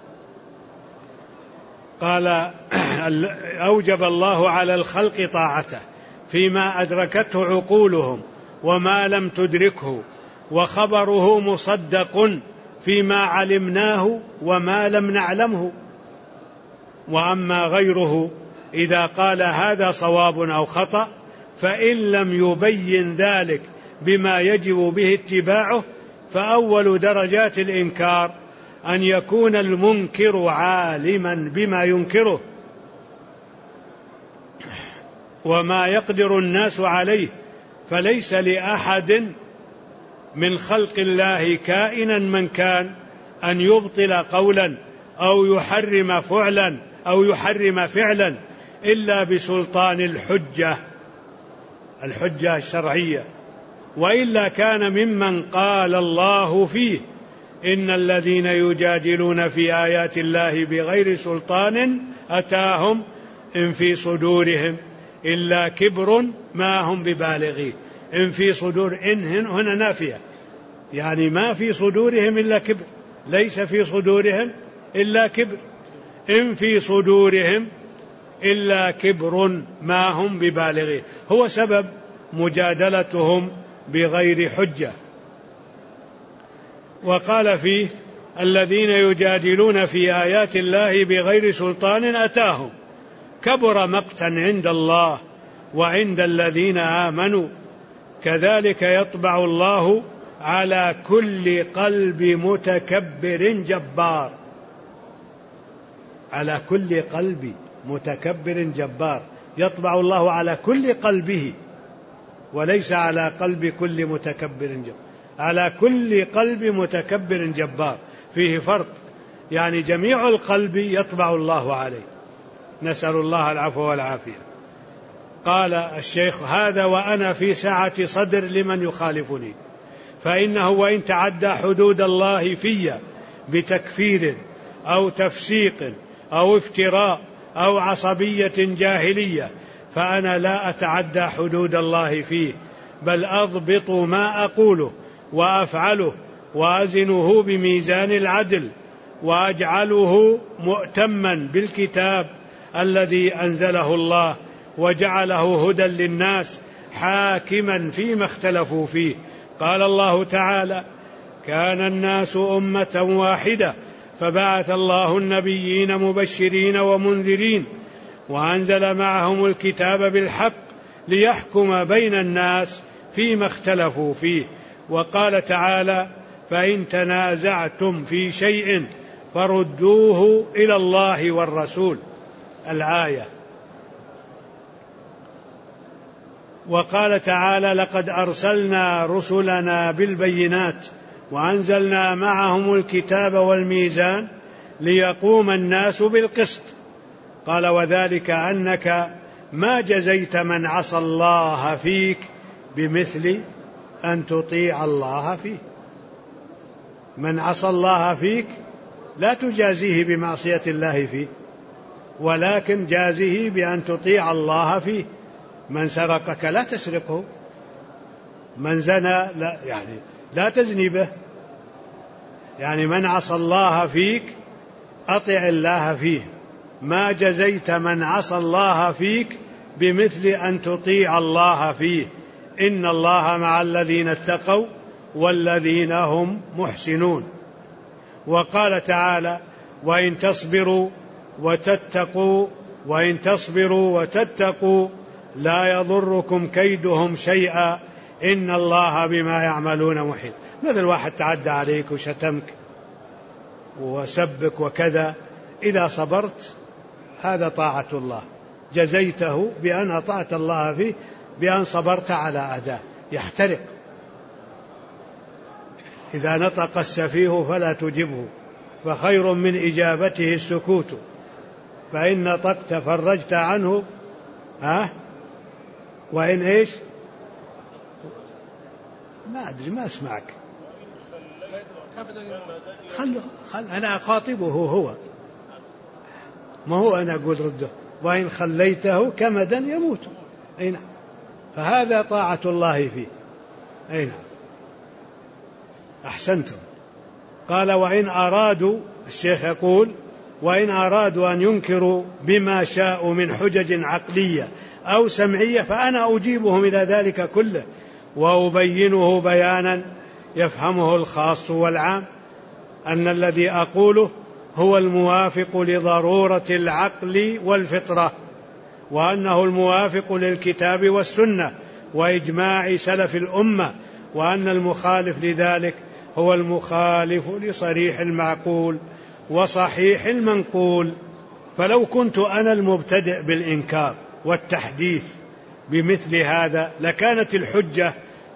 قال أوجب الله على الخلق طاعته فيما أدركته عقولهم وما لم تدركه، وخبره مصدق فيما علمناه وما لم نعلمه. وأما غيره إذا قال هذا صواب أو خطأ فإن لم يبين ذلك بما يجب به اتباعه، فأول درجات الإنكار أن يكون المنكر عالما بما ينكره وما يقدر الناس عليه، فليس لأحد من خلق الله كائنا من كان أن يبطل قولا أو يحرم فعلا إلا بسلطان الحجة الشرعية، وإلا كان ممن قال الله فيه إن الذين يجادلون في آيات الله بغير سلطان أتاهم إن في صدورهم إلا كبر ما هم ببالغيه. إن في صدور إن هنا نافية، يعني ما في صدورهم إلا كبر، ليس في صدورهم إلا كبر. إن في صدورهم إلا كبر ما هم ببالغيه، هو سبب مجادلتهم بغير حجة. وقال فيه الذين يجادلون في آيات الله بغير سلطان أتاهم كبر مقتا عند الله وعند الذين آمنوا كذلك يطبع الله على كل قلب متكبر جبار. على كل قلب متكبر جبار، يطبع الله على كل قلبه وليس على قلب كل متكبر جبار، على كل قلب متكبر جبار، فيه فرق، يعني جميع القلب يطبع الله عليه، نسأل الله العفو والعافية. قال الشيخ هذا وأنا في سعة صدر لمن يخالفني، فإنه وإن تعدى حدود الله في بتكفير أو تفسيق أو افتراء أو عصبية جاهلية فأنا لا أتعدى حدود الله فيه، بل أضبط ما أقوله وأفعله وأزنه بميزان العدل وأجعله مؤتما بالكتاب الذي أنزله الله وجعله هدى للناس حاكما فيما اختلفوا فيه. قال الله تعالى كان الناس أمة واحدة فبعث الله النبيين مبشرين ومنذرين وأنزل معهم الكتاب بالحق ليحكم بين الناس فيما اختلفوا فيه. وقال تعالى فإن تنازعتم في شيء فردوه إلى الله والرسول، الآية. وقال تعالى لقد أرسلنا رسلنا بالبينات وأنزلنا معهم الكتاب والميزان ليقوم الناس بالقسط. قال وذلك أنك ما جزيت من عصى الله فيك بمثل أن تطيع الله فيه. من عصى الله فيك لا تجازيه بمعصية الله فيه، ولكن جازيه بأن تطيع الله فيه. من سرقك لا تسرقه، من زنى لا تزني به، يعني من عصى الله فيك أطع الله فيه. ما جزيت من عصى الله فيك بمثل أن تطيع الله فيه، إن الله مع الذين اتقوا والذين هم محسنون. وقال تعالى وإن تصبروا وتتقوا لا يضركم كيدهم شيئا إن الله بما يعملون محيط. مثل واحد تعدى عليك وشتمك وسبك وكذا، إذا صبرت هذا طاعة الله، جزيته بأن أطعت الله فيه بأن صبرت على أذاه يحترق. إذا نطق السفيه فلا تجبه فخير من إجابته السكوت. فإن نطقت فرجت عنه. وإن إيش؟ ما أدري، ما أسمعك. أنا أخاطبه هو، ما هو أنا أقول رده. وإن خليته كمدا يموت. أي نعم. فهذا طاعة الله فيه. أي نعم. أحسنتم. قال وإن أرادوا، الشيخ يقول وإن أرادوا أن ينكروا بما شاءوا من حجج عقلية أو سمعية فأنا أجيبهم إلى ذلك كله وأبينه بيانا يفهمه الخاص والعام، أن الذي أقوله هو الموافق لضرورة العقل والفطرة، وأنه الموافق للكتاب والسنة وإجماع سلف الأمة، وأن المخالف لذلك هو المخالف لصريح المعقول وصحيح المنقول. فلو كنت أنا المبتدئ بالإنكار والتحديث بمثل هذا لكانت الحجة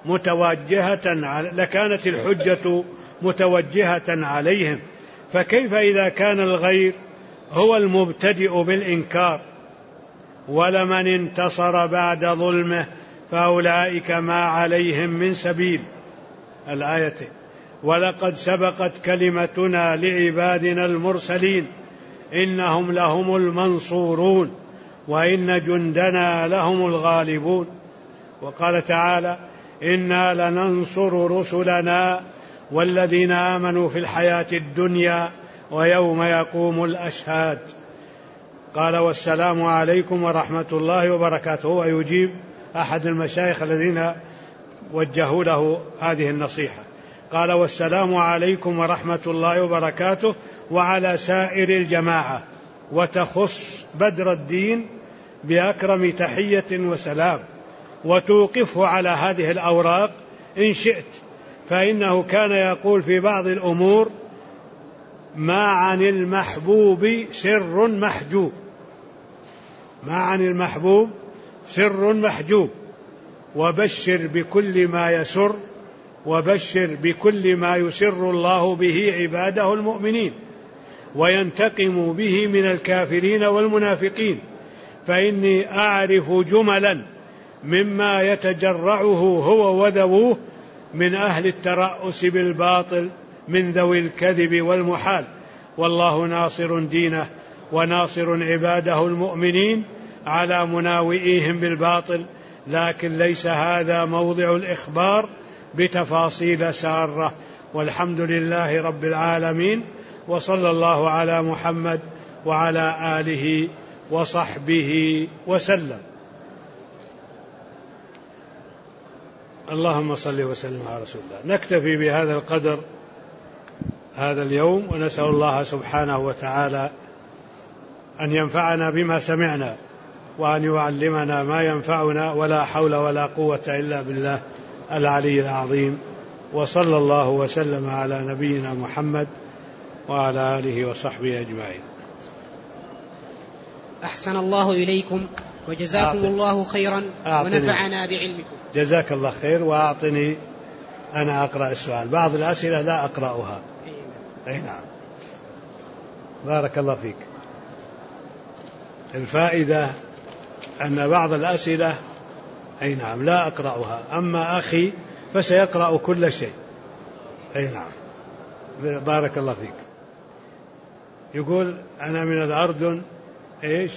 متوجهة عليهم، فكيف إذا كان الغير هو المبتدئ بالإنكار؟ ولمن انتصر بعد ظلمه فأولئك ما عليهم من سبيل. الآية. ولقد سبقت كلمتنا لعبادنا المرسلين إنهم لهم المنصورون وإن جندنا لهم الغالبون. وقال تعالى إنا لننصر رسلنا والذين آمنوا في الحياة الدنيا ويوم يقوم الأشهاد. قال والسلام عليكم ورحمة الله وبركاته، ويجيب أحد المشايخ الذين وجهوا له هذه النصيحة. قال والسلام عليكم ورحمة الله وبركاته وعلى سائر الجماعة، وتخص بدر الدين بأكرم تحية وسلام، وتوقفه على هذه الأوراق إن شئت، فإنه كان يقول في بعض الأمور ما عن المحبوب سر محجوب، ما عن المحبوب سر محجوب، وبشر بكل ما يسر، وبشر بكل ما يسر الله به عباده المؤمنين وينتقم به من الكافرين والمنافقين، فإني أعرف جملا مما يتجرعه هو وذووه من أهل الترأس بالباطل من ذوي الكذب والمحال، والله ناصر دينه وناصر عباده المؤمنين على مناوئيهم بالباطل، لكن ليس هذا موضع الإخبار بتفاصيل سارة. والحمد لله رب العالمين، وصلى الله على محمد وعلى آله وصحبه وسلم. اللهم صل وسلم على رسول الله. نكتفي بهذا القدر هذا اليوم، ونسأل الله سبحانه وتعالى أن ينفعنا بما سمعنا وأن يعلمنا ما ينفعنا، ولا حول ولا قوة إلا بالله العلي العظيم. وصلى الله وسلم على نبينا محمد وعلى آله وصحبه أجمعين. أحسن الله إليكم وجزاكم الله خيرا ونفعنا بعلمكم. جزاك الله خير. وأعطني أنا أقرأ السؤال، بعض الأسئلة لا أقرأها. أي نعم. بارك الله فيك. الفائدة أن بعض الأسئلة أي نعم لا أقرأها، أما أخي فسيقرأ كل شيء. أي نعم. بارك الله فيك. يقول أنا من الأردن، إيش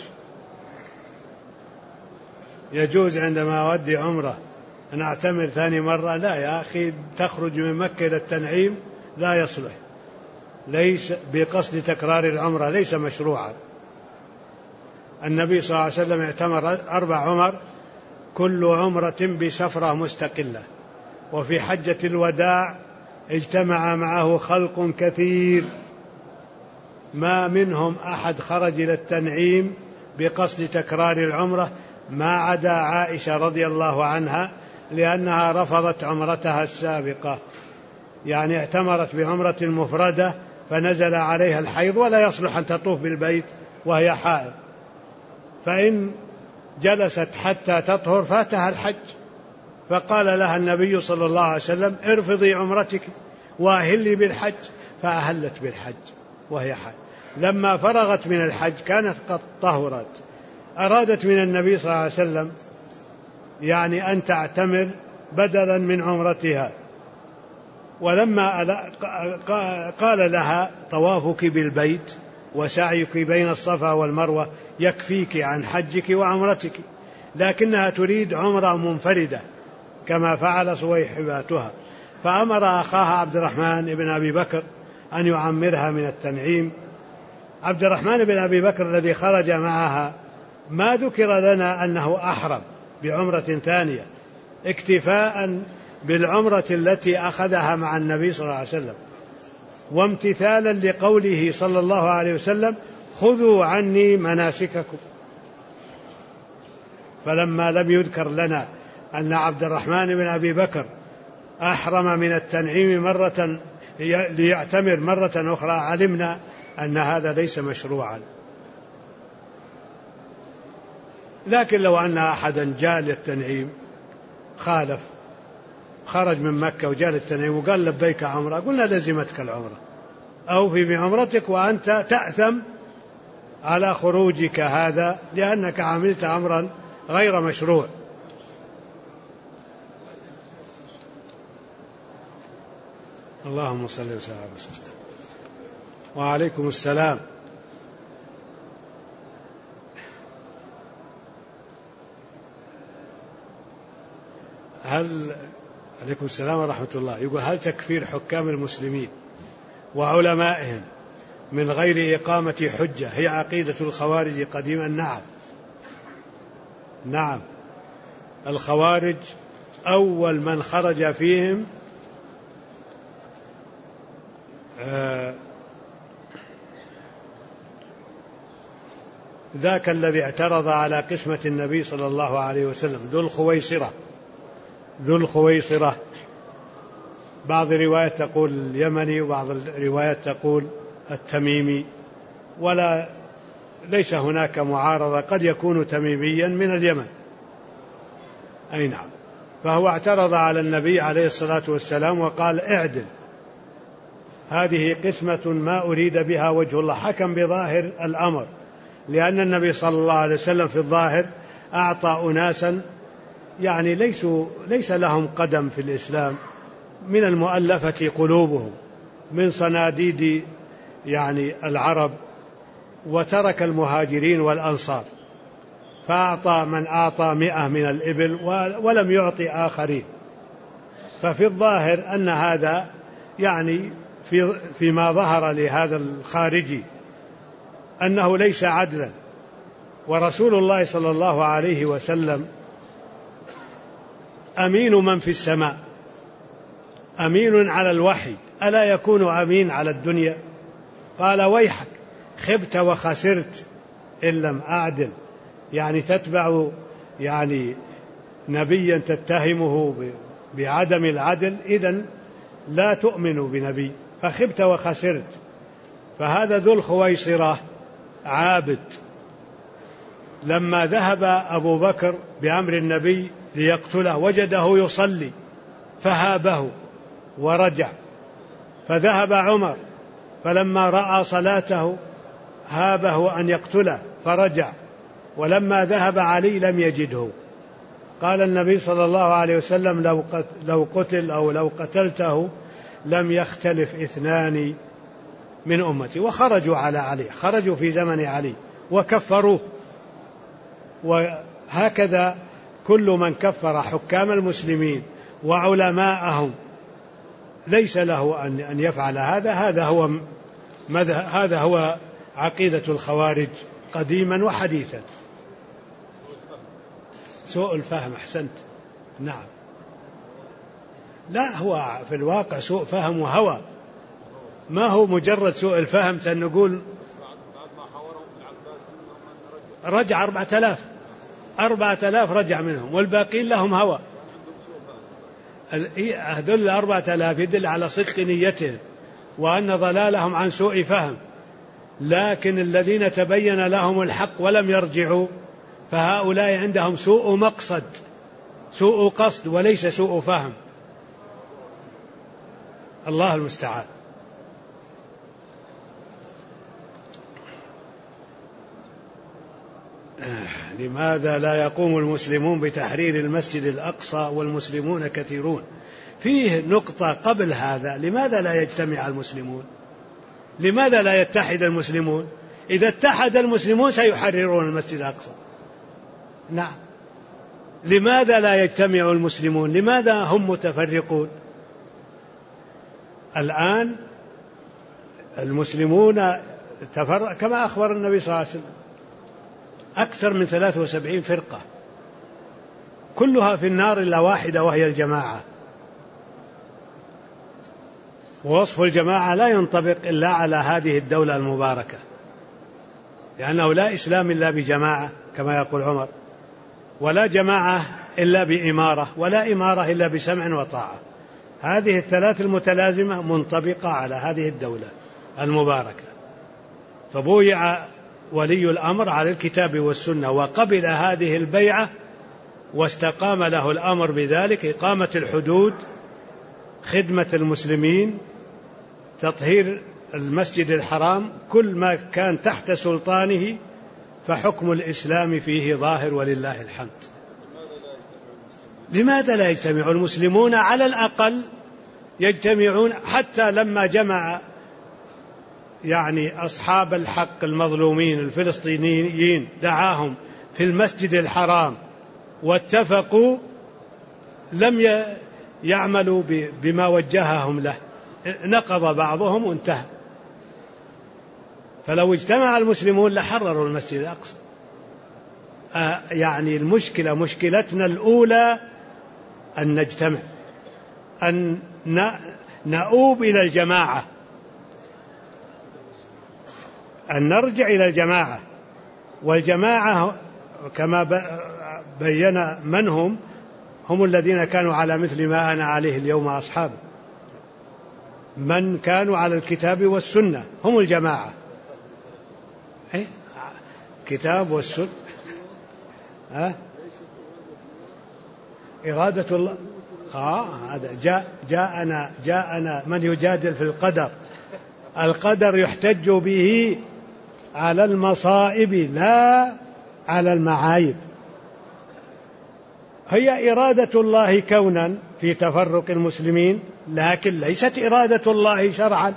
يجوز عندما أودي عمرة أن أعتمر ثاني مرة؟ لا يا أخي، تخرج من مكة إلى التنعيم لا يصلح، ليس بقصد تكرار العمرة، ليس مشروعا. النبي صلى الله عليه وسلم اعتمر 4 عمر، كل عمرة بسفرة مستقلة، وفي حجة الوداع اجتمع معه خلق كثير ما منهم أحد خرج إلى التنعيم بقصد تكرار العمرة ما عدا عائشة رضي الله عنها، لأنها رفضت عمرتها السابقة، يعني اعتمرت بعمرة مفردة فنزل عليها الحيض ولا يصلح أن تطوف بالبيت وهي حائض، فإن جلست حتى تطهر فاتها الحج، فقال لها النبي صلى الله عليه وسلم ارفضي عمرتك وأهلي بالحج، فأهلت بالحج وهي حائض. لما فرغت من الحج كانت قد طهرت، أرادت من النبي صلى الله عليه وسلم يعني أن تعتمر بدلا من عمرتها، ولما قال لها طوافك بالبيت وسعيك بين الصفا والمروة يكفيك عن حجك وعمرتك، لكنها تريد عمرة منفردة كما فعل صويحباتها، فأمر أخاها عبد الرحمن بن أبي بكر أن يعمرها من التنعيم. عبد الرحمن بن أبي بكر الذي خرج معها ما ذكر لنا أنه أحرم بعمرة ثانية، اكتفاء بالعمرة التي أخذها مع النبي صلى الله عليه وسلم، وامتثالا لقوله صلى الله عليه وسلم خذوا عني مناسككم. فلما لم يذكر لنا أن عبد الرحمن بن أبي بكر أحرم من التنعيم مرة ليعتمر مرة أخرى، علمنا أن هذا ليس مشروعا. لكن لو أن أحدا جاء للتنعيم خالف، خرج من مكة وجاء للتنعيم وقال لبيك عمرة، قلنا لزمتك العمرة، أوفي بعمرتك وأنت تأثم على خروجك هذا لأنك عملت أمرا غير مشروع. اللهم صل وسلم على رسول الله. وعليكم السلام. عليكم السلام ورحمة الله. يقول هل تكفير حكام المسلمين وعلمائهم من غير إقامة حجة هي عقيدة الخوارج قديما؟ نعم، الخوارج أول من خرج فيهم ذاك الذي اعترض على قسمة النبي صلى الله عليه وسلم، ذو الخويصرة، بعض الروايات تقول اليمني وبعض الروايات تقول التميمي، ليس هناك معارضة، قد يكون تميميا من اليمن. أي نعم. فهو اعترض على النبي عليه الصلاة والسلام وقال اعدل، هذه قسمة ما أريد بها وجه الله، حكم بظاهر الأمر، لأن النبي صلى الله عليه وسلم في الظاهر أعطى أناسا يعني ليس لهم قدم في الإسلام، من المؤلفة قلوبهم، من صناديد يعني العرب، وترك المهاجرين والأنصار، فأعطى من أعطى 100 من الإبل ولم يعطي آخرين. ففي الظاهر أن هذا يعني فيما ظهر لهذا الخارجي أنه ليس عدلا. ورسول الله صلى الله عليه وسلم أمين من في السماء، أمين على الوحي، ألا يكون أمين على الدنيا؟ قال ويحك خبت وخسرت إن لم أعدل، يعني تتبع يعني نبيا تتهمه بعدم العدل، إذن لا تؤمن بنبي، فخبت وخسرت. فهذا ذو الخويصرة عابد، لما ذهب أبو بكر بأمر النبي ليقتله وجده يصلي فهابه ورجع، فذهب عمر فلما رأى صلاته هابه أن يقتله فرجع، ولما ذهب علي لم يجده. قال النبي صلى الله عليه وسلم لو قتل أو لو قتلته لم يختلف 2 من أمتي. وخرجوا على علي، خرجوا في زمن علي وكفروه. وهكذا كل من كفر حكام المسلمين وعلماءهم ليس له أن يفعل هذا. هذا هو عقيدة الخوارج قديما وحديثا. سوء الفهم، أحسنت، نعم. لا، هو في الواقع سوء فهم وهوى، ما هو مجرد سوء الفهم. سنقول رجع 4000 رجع منهم، والباقين لهم هوى. هذول 4000 يدل على صدق نيتهم وأن ضلالهم عن سوء فهم. لكن الذين تبين لهم الحق ولم يرجعوا فهؤلاء عندهم سوء مقصد، سوء قصد وليس سوء فهم. الله المستعان. لماذا لا يقوم المسلمون بتحرير المسجد الأقصى والمسلمون كثيرون؟ فيه نقطة قبل هذا، لماذا لا يجتمع المسلمون؟ لماذا لا يتحد المسلمون؟ إذا اتحد المسلمون سيحررون المسجد الأقصى. نعم، لماذا لا يجتمع المسلمون؟ لماذا هم متفرقون؟ الآن المسلمون تفرق كما أخبر النبي صلى الله عليه وسلم، أكثر من 73 فرقة كلها في النار إلا واحدة وهي الجماعة. ووصف الجماعة لا ينطبق إلا على هذه الدولة المباركة، لأنه لا إسلام إلا بجماعة كما يقول عمر، ولا جماعة إلا بإمارة، ولا إمارة إلا بسمع وطاعة. هذه الثلاث المتلازمة منطبقة على هذه الدولة المباركة. فبويع ولي الأمر على الكتاب والسنة وقبل هذه البيعة واستقام له الأمر بذلك: إقامة الحدود، خدمة المسلمين، تطهير المسجد الحرام، كل ما كان تحت سلطانه فحكم الإسلام فيه ظاهر ولله الحمد. لماذا لا يجتمع المسلمون؟ على الأقل يجتمعون، حتى لما جمع أصحاب الحق المظلومين الفلسطينيين دعاهم في المسجد الحرام واتفقوا، لم يعملوا بما وجههم له، نقض بعضهم وانتهى. فلو اجتمع المسلمون لحرروا المسجد الأقصى. مشكلتنا الأولى أن نجتمع، أن نؤوب إلى الجماعة، أن نرجع إلى الجماعة. والجماعة كما بين من هم الذين كانوا على مثل ما أنا عليه اليوم أصحاب، من كانوا على الكتاب والسنة هم الجماعة. كتاب والسنة، إرادة الله. هذا جاءنا من يجادل في القدر. القدر يحتج به على المصائب لا على المعايب. هي إرادة الله كونا في تفرق المسلمين، لكن ليست إرادة الله شرعا.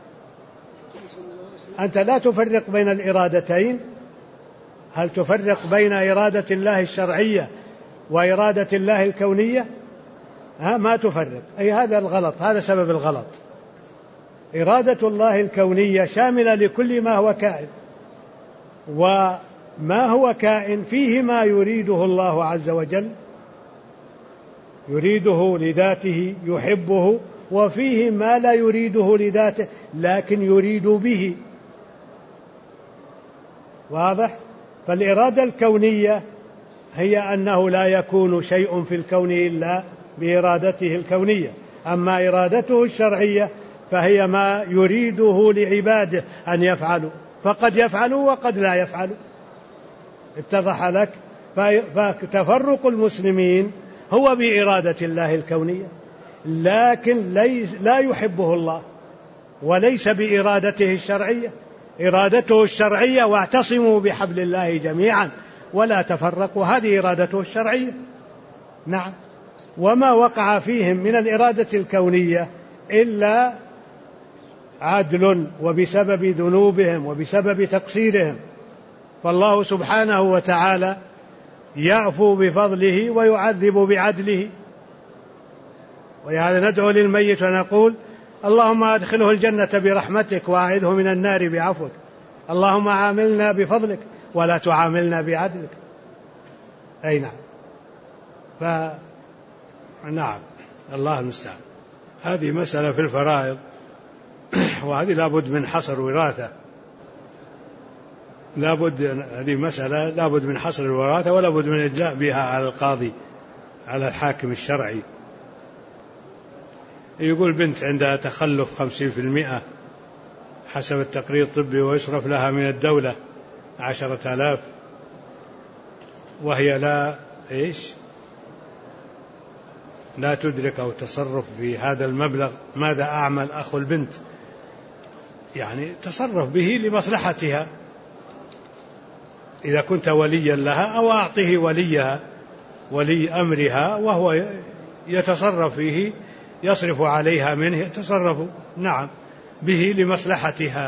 أنت لا تفرق بين الإرادتين. هل تفرق بين إرادة الله الشرعية وإرادة الله الكونية؟ ما تفرق. أي هذا الغلط، هذا سبب الغلط. إرادة الله الكونية شاملة لكل ما هو كائن، وما هو كائن فيه ما يريده الله عز وجل، يريده لذاته يحبه، وفيه ما لا يريده لذاته لكن يريد به. واضح؟ فالإرادة الكونية هي أنه لا يكون شيء في الكون إلا بإرادته الكونية. أما إرادته الشرعية فهي ما يريده لعباده أن يفعلوا، فقد يفعلوا وقد لا يفعلوا. اتضح لك؟ فتفرق المسلمين هو بإرادة الله الكونية، لكن لا يحبه الله، وليس بإرادته الشرعية. إرادته الشرعية: واعتصموا بحبل الله جميعا ولا تفرقوا، هذه إرادته الشرعية. نعم. وما وقع فيهم من الإرادة الكونية إلا عدل وبسبب ذنوبهم وبسبب تقصيرهم. فالله سبحانه وتعالى يعفو بفضله ويعذب بعدله. ولهذا ندعو للميت ونقول: اللهم أدخله الجنة برحمتك وأعذه من النار بعفوك، اللهم عاملنا بفضلك ولا تعاملنا بعدلك. أي نعم. نعم، الله المستعان. هذه مسألة في الفرائض، وهذه لابد من حصر وراثة، هذه مسألة لابد من حصر الوراثة، ولا بد من إدلاء بها على القاضي، على الحاكم الشرعي. يقول بنت عندها تخلف 50% حسب التقرير الطبي، ويصرف لها من الدولة 10,000، وهي لا تدرك أو تصرف في هذا المبلغ. ماذا أعمل أخو البنت؟ تصرف به لمصلحتها، إذا كنت وليا لها، أو أعطه وليها ولي أمرها وهو يتصرف فيه، يصرف عليها منه، يتصرف نعم به لمصلحتها.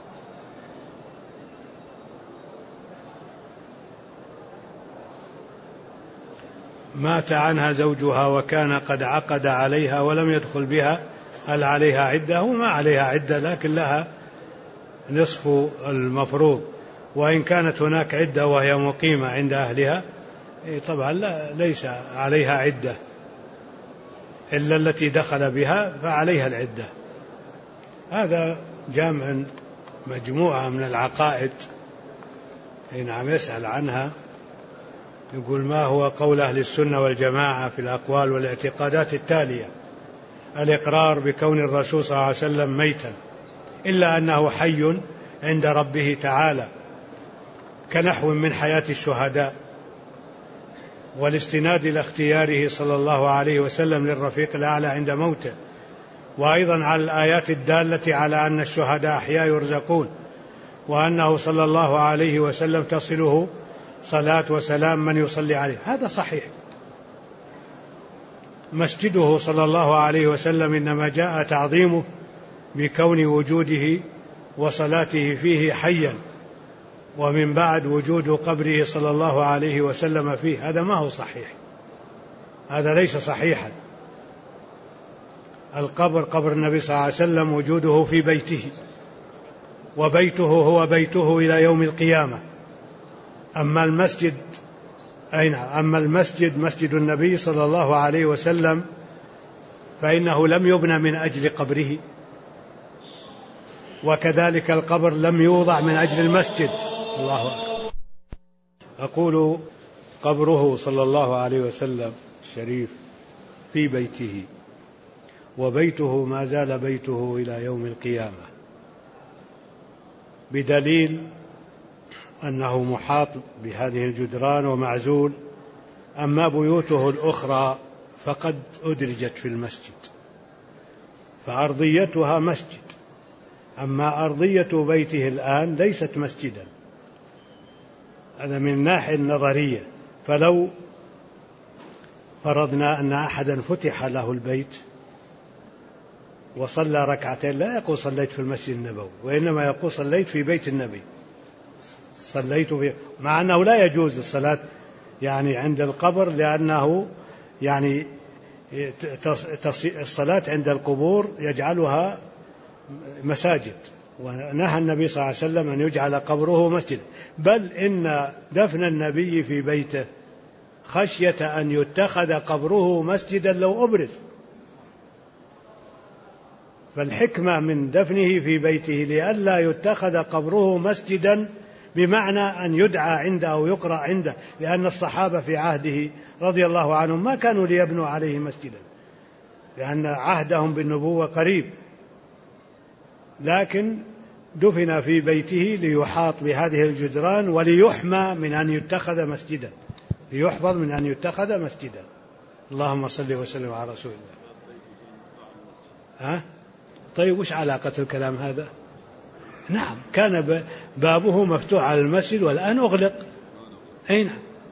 مات عنها زوجها وكان قد عقد عليها ولم يدخل بها، هل عليها عدة؟ ما عليها عدة، لكن لها نصف المفروض. وإن كانت هناك عدة وهي مقيمة عند أهلها طبعا ليس عليها عدة، إلا التي دخل بها فعليها العدة. هذا جامع مجموعة من العقائد نعم يسأل عنها، يقول: ما هو قول أهل السنة والجماعة في الأقوال والاعتقادات التالية؟ الإقرار بكون الرسول صلى الله عليه وسلم ميتا، إلا أنه حي عند ربه تعالى كنحو من حياة الشهداء، والاستناد إلى اختياره صلى الله عليه وسلم للرفيق الأعلى عند موته، وأيضا على الآيات الدالة على أن الشهداء أحياء يرزقون، وأنه صلى الله عليه وسلم تصله صلاة وسلام من يصلي عليه. هذا صحيح. مسجده صلى الله عليه وسلم إنما جاء تعظيمه بكون وجوده وصلاته فيه حيا، ومن بعد وجود قبره صلى الله عليه وسلم فيه، هذا ما هو صحيح، هذا ليس صحيحا. القبر قبر النبي صلى الله عليه وسلم وجوده في بيته، وبيته هو بيته إلى يوم القيامة. أما المسجد مسجد النبي صلى الله عليه وسلم فإنه لم يبنى من أجل قبره، وكذلك القبر لم يوضع من أجل المسجد. الله أكبر. أقول: قبره صلى الله عليه وسلم الشريف في بيته، وبيته ما زال بيته إلى يوم القيامة، بدليل أنه محاط بهذه الجدران ومعزول. أما بيوته الأخرى فقد أدرجت في المسجد، فأرضيتها مسجد، أما أرضية بيته الآن ليست مسجدا. هذا من الناحية النظرية. فلو فرضنا أن أحدا فتح له البيت وصلى ركعتين، لا يقول صليت في المسجد النبوي، وإنما يقول صليت في بيت النبي، صليت فيه، مع أنه لا يجوز الصلاة يعني عند القبر، لأنه يعني الصلاة عند القبور يجعلها مساجد، ونهى النبي صلى الله عليه وسلم أن يجعل قبره مسجد. بل إن دفن النبي في بيته خشية أن يتخذ قبره مسجدا لو أبرز، فالحكمة من دفنه في بيته لئلا يتخذ قبره مسجدا، بمعنى أن يدعى عنده أو يقرأ عنده، لأن الصحابة في عهده رضي الله عنهم ما كانوا ليبنوا عليه مسجدا، لأن عهدهم بالنبوة قريب، لكن دفن في بيته ليحاط بهذه الجدران وليحمى من أن يتخذ مسجدا، ليحفظ من أن يتخذ مسجدا. اللهم صل وسلم على رسول الله. طيب وش علاقة الكلام هذا؟ نعم، كان بابه مفتوح على المسجد والآن أغلق. أين؟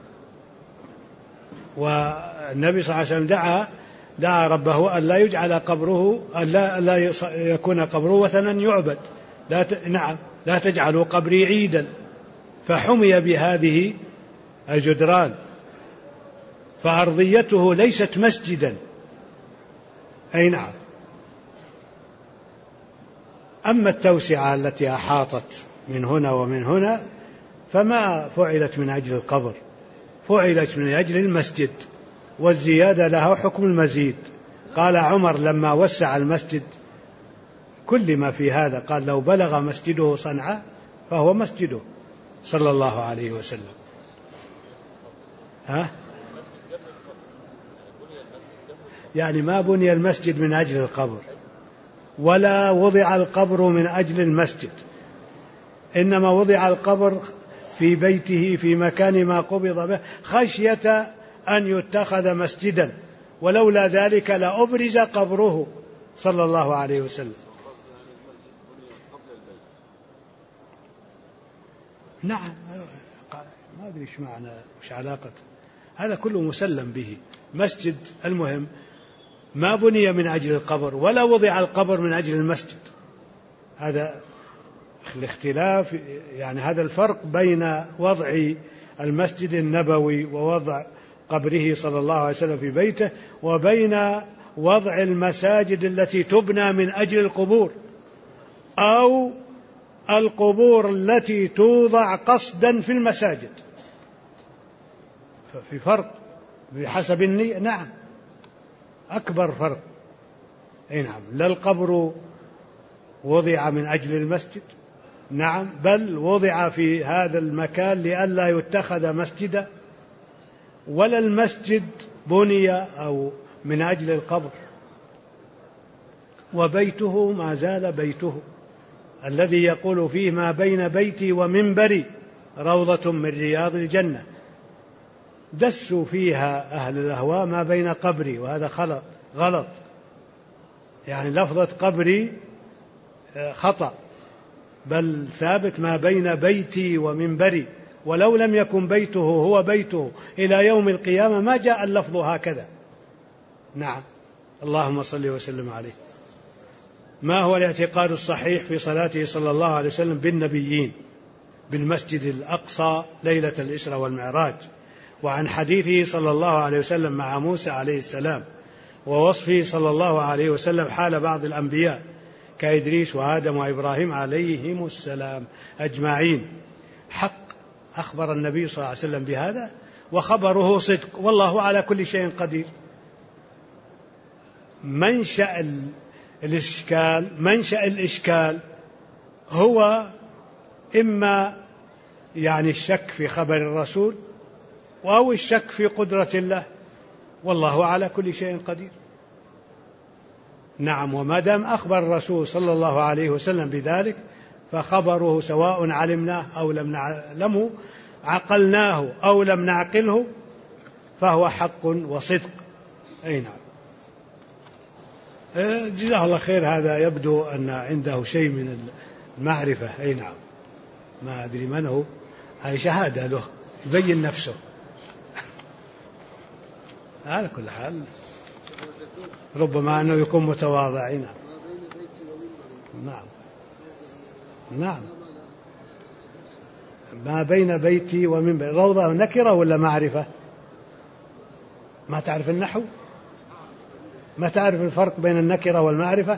والنبي صلى الله عليه وسلم دعا ربه أن لا يجعل قبره، أن لا يكون قبره وثنا يعبد. نعم، لا تجعلوا قبري عيدا، فحمي بهذه الجدران، فأرضيته ليست مسجدا. أي نعم. أما التوسعة التي أحاطت من هنا ومن هنا فما فعلت من أجل القبر، فعلت من أجل المسجد، والزيادة لها حكم المزيد. قال عمر لما وسع المسجد كل ما في هذا، قال: لو بلغ مسجده صنعاء فهو مسجده صلى الله عليه وسلم. يعني ما بني المسجد من أجل القبر، ولا وضع القبر من أجل المسجد، إنما وضع القبر في بيته في مكان ما قبض به خشية أن يتخذ مسجدا، ولولا ذلك لأبرز قبره صلى الله عليه وسلم. نعم، أدري إيش معنى وش علاقة هذا كله مسلم به. مسجد المهم ما بني من أجل القبر ولا وضع القبر من أجل المسجد. هذا الاختلاف، يعني هذا الفرق بين وضع المسجد النبوي ووضع قبره صلى الله عليه وسلم في بيته وبين وضع المساجد التي تبنى من أجل القبور أو القبور التي توضع قصدا في المساجد. ففي فرق بحسب النية. نعم أكبر فرق. نعم لا القبر وضع من أجل المسجد، نعم، بل وضع في هذا المكان لئلا يتخذ مسجدا، ولا المسجد بني أو من أجل القبر. وبيته ما زال بيته الذي يقول فيه ما بين بيتي ومنبري روضة من رياض الجنة. دسوا فيها أهل الأهواء ما بين قبري، وهذا غلط. يعني لفظة قبري خطأ، بل ثابت ما بين بيتي ومنبري، ولو لم يكن بيته هو بيته إلى يوم القيامة ما جاء اللفظ هكذا. نعم اللهم صل وسلم عليه. ما هو الاعتقاد الصحيح في صلاته صلى الله عليه وسلم بالنبيين بالمسجد الأقصى ليلة الإسراء والمعراج، وعن حديثه صلى الله عليه وسلم مع موسى عليه السلام، ووصفه صلى الله عليه وسلم حال بعض الأنبياء كإدريس وآدم وإبراهيم عليهم السلام أجمعين؟ حق، أخبر النبي صلى الله عليه وسلم بهذا وخبره صدق، والله على كل شيء قدير. منشأ الإشكال هو إما يعني الشك في خبر الرسول أو الشك في قدرة الله، والله على كل شيء قدير. نعم، وما دام أخبر الرسول صلى الله عليه وسلم بذلك فخبره سواء علمناه أو لم نعلمه، عقلناه أو لم نعقله، فهو حق وصدق. أي نعم. جزاه الله خير. هذا يبدو أن عنده شيء من المعرفة. أي نعم، ما أدري من هو، هذه شهادة له يبين نفسه. على كل حال ربما أنه يكون متواضع. نعم نعم. ما بين بيتي ومنبري روضة نكرة ولا معرفة؟ ما تعرف النحو؟ ما تعرف الفرق بين النكرة والمعرفة؟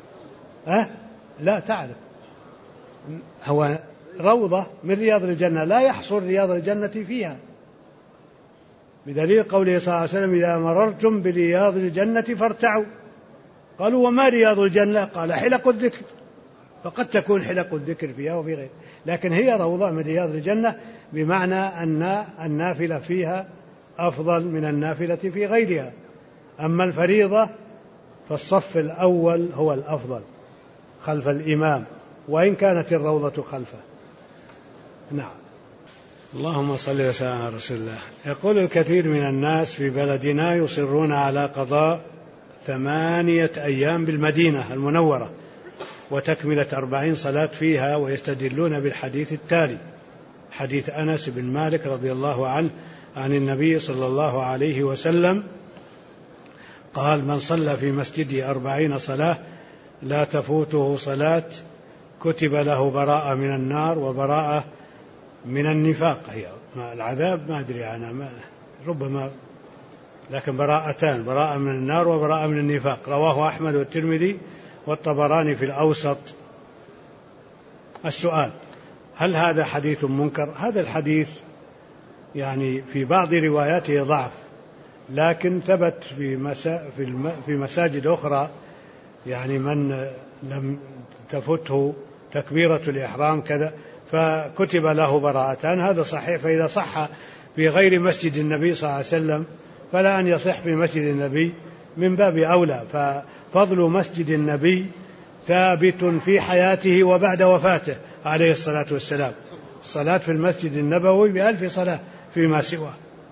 لا تعرف. هو روضة من رياض الجنة، لا يحصر رياض الجنة فيها، بدليل قوله صلى الله عليه وسلم إذا مررتم برياض الجنة فارتعوا. قالوا وما رياض الجنة؟ قال حلق الذكر، فقد تكون حلق الذكر فيها وفي غير، لكن هي روضة من رياض الجنة، بمعنى أن النافلة فيها أفضل من النافلة في غيرها. أما الفريضة فالصف الأول هو الأفضل خلف الإمام، وإن كانت الروضة خلفه. نعم. اللهم صل وسلم على رسول الله. يقول الكثير من الناس في بلدنا يصرون على قضاء 8 أيام بالمدينة المنورة وتكملة 40 صلاة فيها، ويستدلون بالحديث التالي: حديث أنس بن مالك رضي الله عنه عن النبي صلى الله عليه وسلم قال: من صلى في مسجدي 40 صلاة لا تفوته صلاة كتب له براءة من النار وبراءة من النفاق. هي العذاب ما أدري أنا، ربما، لكن براءتان: براءة من النار وبراءة من النفاق. رواه أحمد والترمذي والطبراني في الأوسط. السؤال: هل هذا حديث منكر؟ هذا الحديث يعني في بعض رواياته ضعف، لكن ثبت في مساجد أخرى، يعني من لم تفته تكبيرة الإحرام كذا فكتب له براءتان، هذا صحيح. فإذا صح في غير مسجد النبي صلى الله عليه وسلم فلا أن يصح في مسجد النبي من باب أولى. ففضل مسجد النبي ثابت في حياته وبعد وفاته عليه الصلاة والسلام. الصلاة في المسجد النبوي ب1000 صلاة فيما سواه.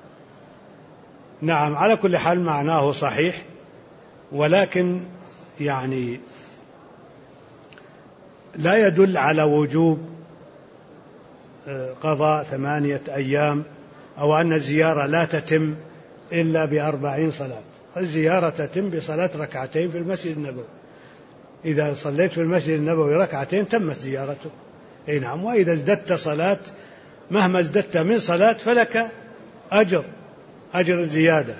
نعم، على كل حال معناه صحيح، ولكن يعني لا يدل على وجوب قضاء 8 أيام، أو أن الزيارة لا تتم إلا ب40 صلاة. الزيارة تتم بصلاة ركعتين في المسجد النبوي. إذا صليت في المسجد النبوي ركعتين تمت زيارته. أي نعم. وإذا ازددت صلاة مهما ازددت من صلاة فلك أجر الزيادة.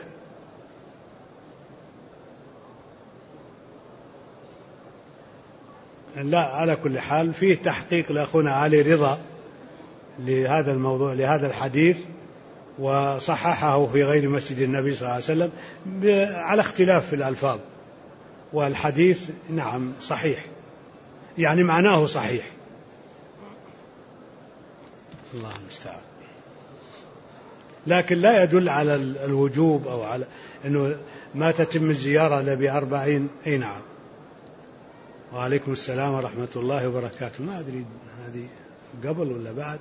لا، على كل حال فيه تحقيق لأخونا علي رضا لهذا الموضوع، لهذا الحديث، وصححه في غير مسجد النبي صلى الله عليه وسلم على اختلاف في الألفاظ، والحديث نعم صحيح، يعني معناه صحيح. الله المستعان. لكن لا يدل على الوجوب أو على أنه ما تتم الزيارة إلا ب40. أي نعم. وعليكم السلام ورحمة الله وبركاته. ما أدري هذه قبل ولا بعد.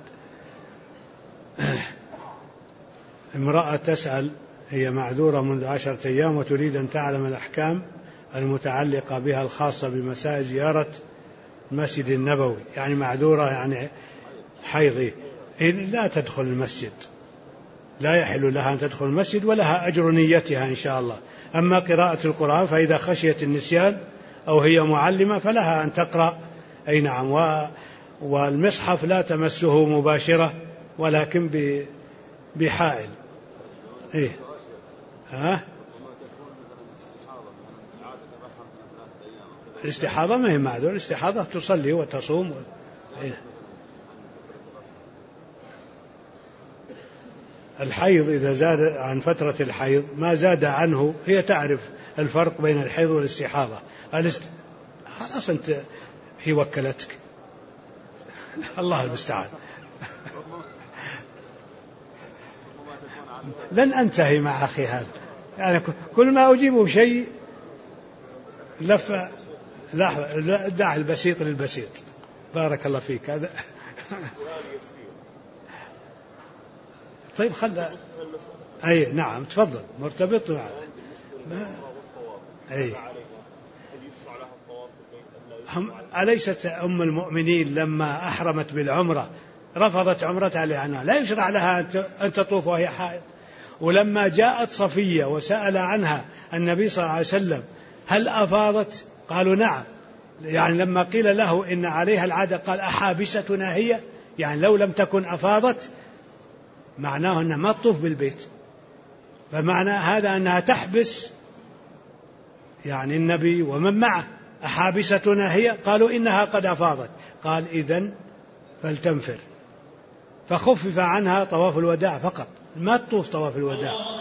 امرأة تسأل، هي معذورة منذ 10 أيام وتريد أن تعلم الأحكام المتعلقة بها الخاصة بمسائل زيارة المسجد النبوي. يعني معذورة، يعني حيض، لا تدخل المسجد، لا يحل لها أن تدخل المسجد، ولها أجر نيتها إن شاء الله. أما قراءة القرآن فإذا خشيت النسيان أو هي معلمة فلها أن تقرأ. أي نعم. والمصحف لا تمسه مباشرة ولكن بحائل. إيه؟ الاستحاضة ما هي معذور، الاستحاضة تصلي وتصوم. الحيض إذا زاد عن فترة الحيض ما زاد عنه، هي تعرف الفرق بين الحيض والاستحاضة. خلاص أنت هي وكلتك. الله المستعان. لن أنتهي مع أخي هذا، يعني كل ما أجيبه بشيء دع البسيط للبسيط. بارك الله فيك. هذا طيب أي نعم تفضل. مرتبط مع أي. أليست أم المؤمنين لما أحرمت بالعمرة رفضت عمرتها لأنها لا يشرع لها أن تطوف وهي حائض؟ ولما جاءت صفية وسأل عنها النبي صلى الله عليه وسلم هل أفاضت؟ قالوا نعم. يعني لما قيل له إن عليها العادة قال أحابستنا هي؟ يعني لو لم تكن أفاضت معناه أنها ما تطوف بالبيت. فمعنى هذا أنها تحبس يعني النبي ومن معه. أحابستنا هي؟ قالوا إنها قد أفاضت. قال إذن فلتنفر. فخفف عنها طواف الوداع فقط، ما تطوف طواف الوداع.